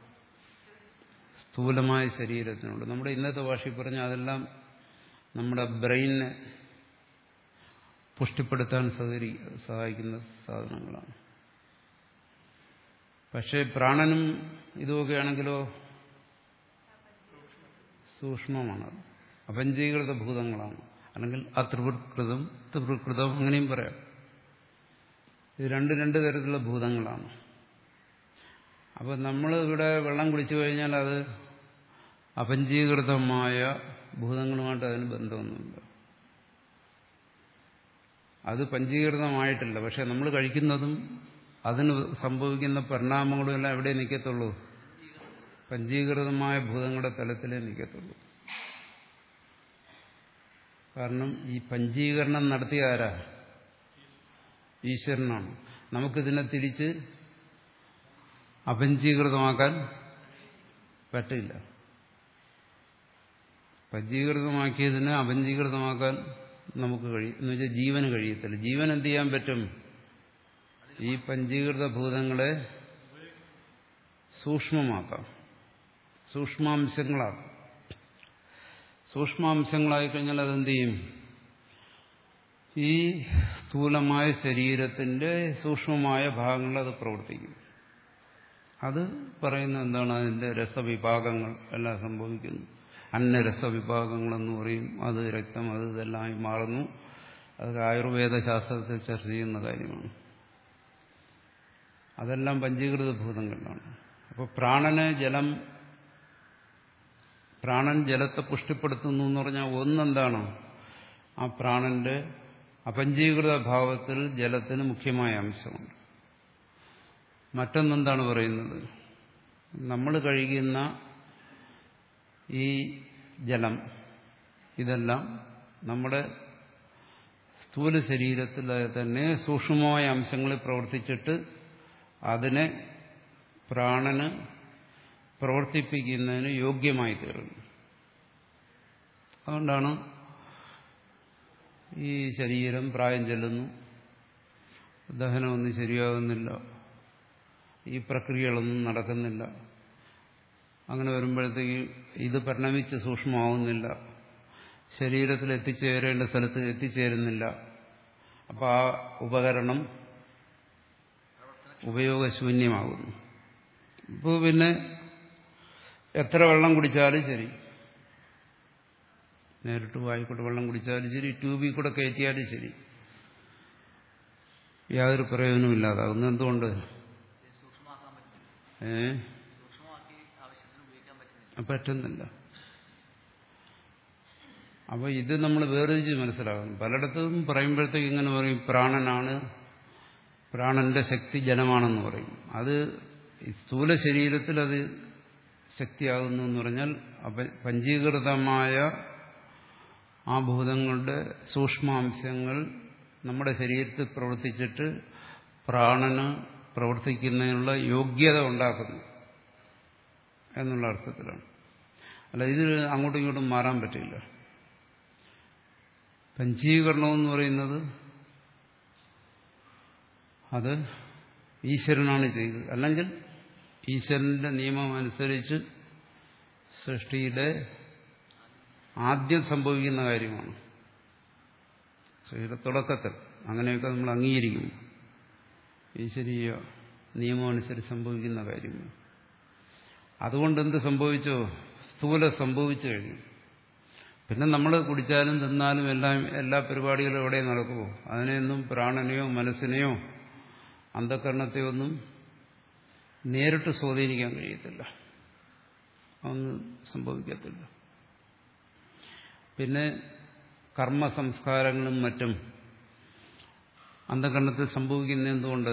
സ്ഥൂലമായ ശരീരത്തിനോട്. നമ്മുടെ ഇന്നത്തെ ഭാഷയിൽ പറഞ്ഞാൽ അതെല്ലാം നമ്മുടെ ബ്രെയിനിനെ പുഷ്ടിപ്പെടുത്താൻ സഹായിക്കുന്ന സാധനങ്ങളാണ്. പക്ഷേ പ്രാണനും ഇതുമൊക്കെയാണെങ്കിലോ സൂക്ഷ്മമാണ്, അപഞ്ചീകൃത ഭൂതങ്ങളാണ്. അല്ലെങ്കിൽ അത്രിവൃത്കൃതം ത്രിവൃത്കൃതം അങ്ങനെയും പറയാം. ഇത് രണ്ട് രണ്ട് തരത്തിലുള്ള ഭൂതങ്ങളാണ്. അപ്പം നമ്മൾ ഇവിടെ വെള്ളം കുടിച്ചു കഴിഞ്ഞാൽ അത് അപഞ്ചീകൃതമായ ഭൂതങ്ങളുമായിട്ട് അതിന് ബന്ധമൊന്നുമില്ല. അത് പഞ്ചീകൃതമായിട്ടില്ല. പക്ഷെ നമ്മൾ കഴിക്കുന്നതും അതിന് സംഭവിക്കുന്ന പരിണാമങ്ങളും എല്ലാം എവിടെ നിൽക്കത്തുള്ളൂ? പഞ്ചീകൃതമായ ഭൂതങ്ങളുടെ തലത്തിലേ നിൽക്കത്തുള്ളൂ. കാരണം ഈ പഞ്ചീകരണം നടത്തിയ ആരാ? ഈശ്വരനാണ്. നമുക്കിതിനെ തിരിച്ച് അപഞ്ചീകൃതമാക്കാൻ പറ്റില്ല. പഞ്ചീകൃതമാക്കിയതിനെ അപഞ്ചീകൃതമാക്കാൻ നമുക്ക് കഴിയും എന്ന് വെച്ചാൽ ജീവന് കഴിയത്തില്ല. ജീവൻ എന്ത് ചെയ്യാൻ പറ്റും? ഈ പഞ്ചീകൃത ഭൂതങ്ങളെ സൂക്ഷ്മമാക്കാം, സൂക്ഷ്മാംശങ്ങളാക്കാം. സൂക്ഷ്മാംശങ്ങളായി കഴിഞ്ഞാൽ അതെന്ത് ചെയ്യും? ഈ സ്ഥൂലമായ ശരീരത്തിന്റെ സൂക്ഷ്മമായ ഭാഗങ്ങൾ അത് പ്രവർത്തിക്കും. അത് പറയുന്നത് എന്താണ്? അതിന്റെ രസവിഭാഗങ്ങൾ എല്ലാം സംഭവിക്കുന്നു. അന്നരസവിഭാഗങ്ങളെന്ന് പറയും. അത് രക്തം, അത് ഇതെല്ലാം മാറുന്നു. അത് ആയുർവേദ ശാസ്ത്രത്തിൽ ചർച്ച ചെയ്യുന്ന കാര്യമാണ്. അതെല്ലാം പഞ്ചീകൃത ഭൂതങ്ങളാണ്. അപ്പോൾ പ്രാണന് ജലം, പ്രാണൻ ജലത്തെ പുഷ്ടിപ്പെടുത്തുന്നു എന്ന് പറഞ്ഞാൽ ഒന്നെന്താണ്? ആ പ്രാണന്റെ അപഞ്ചീകൃത ഭാവത്തിൽ ജലത്തിന് മുഖ്യമായ അംശമുണ്ട്. മറ്റൊന്നെന്താണ് പറയുന്നത്? നമ്മൾ കഴിക്കുന്ന ഈ ജലം, ഇതെല്ലാം നമ്മുടെ സ്ഥൂല ശരീരത്തിൽ തന്നെ സൂക്ഷ്മമായ അംശങ്ങളിൽ പ്രവർത്തിച്ചിട്ട് അതിനെ പ്രാണന് പ്രവർത്തിപ്പിക്കുന്നതിന് യോഗ്യമായി തീർന്നു. അതുകൊണ്ടാണ് ഈ ശരീരം പ്രായം ചെല്ലുന്നു, ദഹനമൊന്നും ശരിയാകുന്നില്ല, ഈ പ്രക്രിയകളൊന്നും നടക്കുന്നില്ല. അങ്ങനെ വരുമ്പോഴത്തേക്ക് ഇത് പരിണമിച്ച് സൂക്ഷ്മമാവുന്നില്ല, ശരീരത്തിൽ എത്തിച്ചേരേണ്ട സ്ഥലത്ത് എത്തിച്ചേരുന്നില്ല. അപ്പോൾ ആ ഉപകരണം ഉപയോഗശൂന്യമാകുന്നു. ഇപ്പോൾ പിന്നെ എത്ര വെള്ളം കുടിച്ചാലും ശരി, നേരിട്ട് വായിക്കൂടെ വെള്ളം കുടിച്ചാലും ശരി, ട്യൂബിൽ കൂടെ കയറ്റിയാലും ശരി, യാതൊരു പ്രയോജനവും ഇല്ലാതാകുന്നു. എന്തുകൊണ്ട്? ഏ പറ്റുന്നില്ല. അപ്പൊ ഇത് നമ്മൾ വേർതിരിച്ച് മനസ്സിലാക്കണം. പലയിടത്തും പറയുമ്പോഴത്തേക്ക് ഇങ്ങനെ പറയും, പ്രാണനാണ്, പ്രാണന്റെ ശക്തി ജലമാണെന്ന് പറയും. അത് സ്ഥൂല ശരീരത്തിൽ അത് ശക്തിയാകുന്നു എന്ന് പറഞ്ഞാൽ പഞ്ചീകൃതമായ ആ ഭൂതങ്ങളുടെ സൂക്ഷ്മാംശങ്ങൾ നമ്മുടെ ശരീരത്തിൽ പ്രവർത്തിച്ചിട്ട് പ്രാണന് പ്രവർത്തിക്കുന്നതിനുള്ള യോഗ്യത ഉണ്ടാക്കുന്നു എന്നുള്ള അർത്ഥത്തിലാണ്. അല്ല, ഇത് അങ്ങോട്ടും ഇങ്ങോട്ടും മാറാൻ പറ്റില്ല. പഞ്ചീകരണമെന്ന് പറയുന്നത് അത് ഈശ്വരനാണ് ചെയ്തത്. അല്ലെങ്കിൽ ഈശ്വരന്റെ നിയമം അനുസരിച്ച് സൃഷ്ടിയുടെ ആദ്യം സംഭവിക്കുന്ന കാര്യമാണ്. സൃഷ്ടിയുടെ തുടക്കത്തിൽ അങ്ങനെയൊക്കെ നമ്മൾ അംഗീകരിക്കുന്നു. ഈശ്വരീയ നിയമം അനുസരിച്ച് സംഭവിക്കുന്ന കാര്യമാണ്. അതുകൊണ്ട് എന്ത് സംഭവിച്ചോ? സ്ഥൂല സംഭവിച്ചു കഴിഞ്ഞു. പിന്നെ നമ്മൾ കുടിച്ചാലും തിന്നാലും എല്ലാം എല്ലാ പരിപാടികളും എവിടെ നടക്കുമോ? അതിനെയൊന്നും പ്രാണനെയോ മനസ്സിനെയോ അന്ധകരണത്തെയോ ഒന്നും നേരിട്ട് സ്വാധീനിക്കാൻ കഴിയത്തില്ല. അതൊന്നും സംഭവിക്കത്തില്ല. പിന്നെ കർമ്മ സംസ്കാരങ്ങളും മറ്റും അന്ധകരണത്തിൽ സംഭവിക്കുന്ന എന്തുകൊണ്ട്?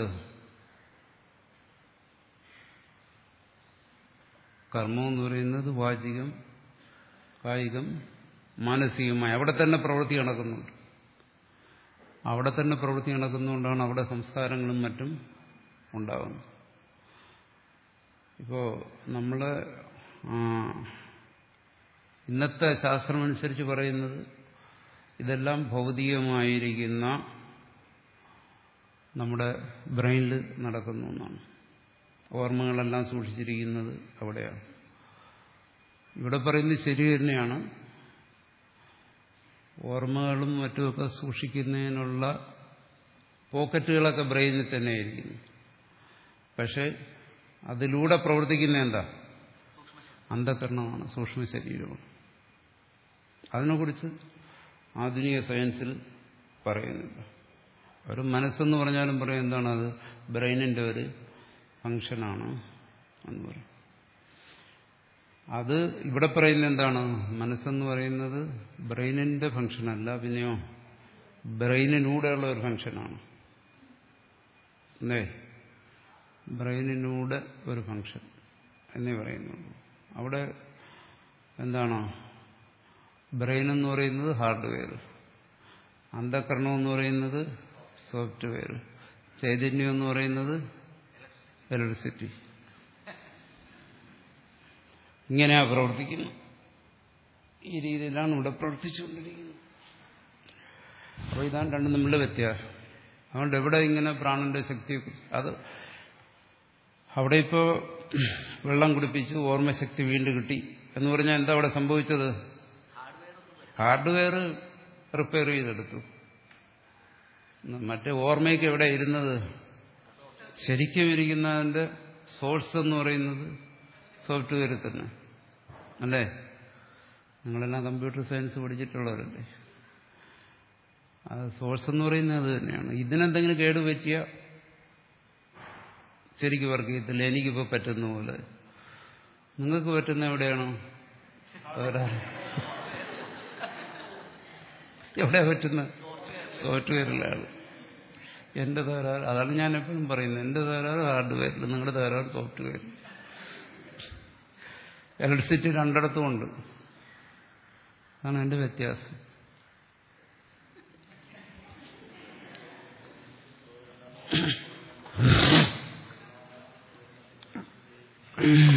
കർമ്മം എന്ന് പറയുന്നത് വാചികം, കായികം, മാനസികമായി അവിടെ തന്നെ പ്രവൃത്തി നടക്കുന്നുണ്ട്. അവിടെ തന്നെ പ്രവൃത്തി നടക്കുന്നതുകൊണ്ടാണ് അവിടെ സംസ്കാരങ്ങളും മറ്റും ഉണ്ടാകുന്നത്. ഇപ്പോ നമ്മൾ ഇന്നത്തെ ശാസ്ത്രമനുസരിച്ച് പറയുന്നത് ഇതെല്ലാം ഭൗതികമായിരിക്കുന്ന നമ്മുടെ ബ്രെയിനിൽ നടക്കുന്ന ഒന്നാണ്. ഓർമ്മകളെല്ലാം സൂക്ഷിച്ചിരിക്കുന്നത് അവിടെയാണ്. ഇവിടെ പറയുന്നത് ശരി തന്നെയാണ്. ഓർമ്മകളും മറ്റുമൊക്കെ സൂക്ഷിക്കുന്നതിനുള്ള പോക്കറ്റുകളൊക്കെ ബ്രെയിനിൽ തന്നെയായിരിക്കുന്നു. പക്ഷെ അതിലൂടെ പ്രവർത്തിക്കുന്ന എന്താ? അന്ധകരണമാണ്, സൂക്ഷ്മ ശരീരമാണ്. അതിനെക്കുറിച്ച് ആധുനിക സയൻസിൽ പറയുന്നില്ല. ഒരു മനസ്സെന്ന് പറഞ്ഞാലും പറയും എന്താണ് അത്? ബ്രെയിനിന്റെ ഒരു ഫംഗ്ഷനാണ് എന്ന് പറയും. അത് ഇവിടെ പറയുന്നത് എന്താണ്? മനസ്സെന്ന് പറയുന്നത് ബ്രെയിനിന്റെ ഫംഗ്ഷനല്ല, പിന്നെയോ ബ്രെയിനിലൂടെയുള്ള ഒരു ഫംഗ്ഷനാണ്. അല്ലേ? ബ്രെയിനിലൂടെ ഒരു ഫംഗ്ഷൻ എന്നേ പറയുന്നുള്ളൂ. അവിടെ എന്താണ്? ബ്രെയിൻ എന്ന് പറയുന്നത് ഹാർഡ്വെയർ, അന്ധകരണം എന്ന് പറയുന്നത് സോഫ്റ്റ്വെയർ, ചൈതന്യം എന്ന് പറയുന്നത് ഇലക്ട്രിസിറ്റി. ഇങ്ങനെയാ പ്രവർത്തിക്കുന്നു. ഈ രീതിയിലാണ് ഇവിടെ പ്രവർത്തിച്ചുകൊണ്ടിരിക്കുന്നത്. അപ്പോൾ ഇതാണ് രണ്ടും തമ്മിലുള്ള വ്യത്യാസം. അതുകൊണ്ട് എവിടെ ഇങ്ങനെ പ്രാണന്റെ ശക്തി, അത് അവിടെ ഇപ്പോൾ വെള്ളം കുടിപ്പിച്ച് ഓർമ്മശക്തി വീണ്ടും കിട്ടി എന്ന് പറഞ്ഞാൽ എന്താ അവിടെ സംഭവിച്ചത്? ഹാർഡ്വെയർ റിപ്പയർ ചെയ്തെടുത്തു. മറ്റേ ഓർമ്മയ്ക്ക് എവിടെ ഇരുന്നത്? ശരിക്കും ഇരിക്കുന്നതിന്റെ സോഴ്സ് എന്ന് പറയുന്നത് സോഫ്റ്റ്വെയർ തന്നെ അല്ലേ? നിങ്ങളെല്ലാം കമ്പ്യൂട്ടർ സയൻസ് പഠിച്ചിട്ടുള്ളവരല്ലേ? അത് സോഴ്സ് എന്ന് പറയുന്നത് അത് തന്നെയാണ്. ഇതിനെന്തെങ്കിലും കേട് പറ്റിയ ശരിക്കും വർക്ക് ചെയ്യത്തില്ല. എനിക്കിപ്പോൾ പറ്റുന്ന പോലെ നിങ്ങൾക്ക് പറ്റുന്ന എവിടെയാണോ? എവിടെ പറ്റുന്ന? സോഫ്റ്റ്വെയറിലാണ്. എന്റെ തകരാറ് അതാണ് ഞാൻ എപ്പോഴും പറയുന്നത്. എന്റെ തകരാറ് ഹാർഡ്വെയറിൽ, നിങ്ങളുടെ തകരാറ് സോഫ്റ്റ്വെയറിൽ. ഇലക്ട്രിസിറ്റി രണ്ടിടത്തും ഉണ്ട്. അതാണ് എന്റെ വ്യത്യാസം. Mm-hmm.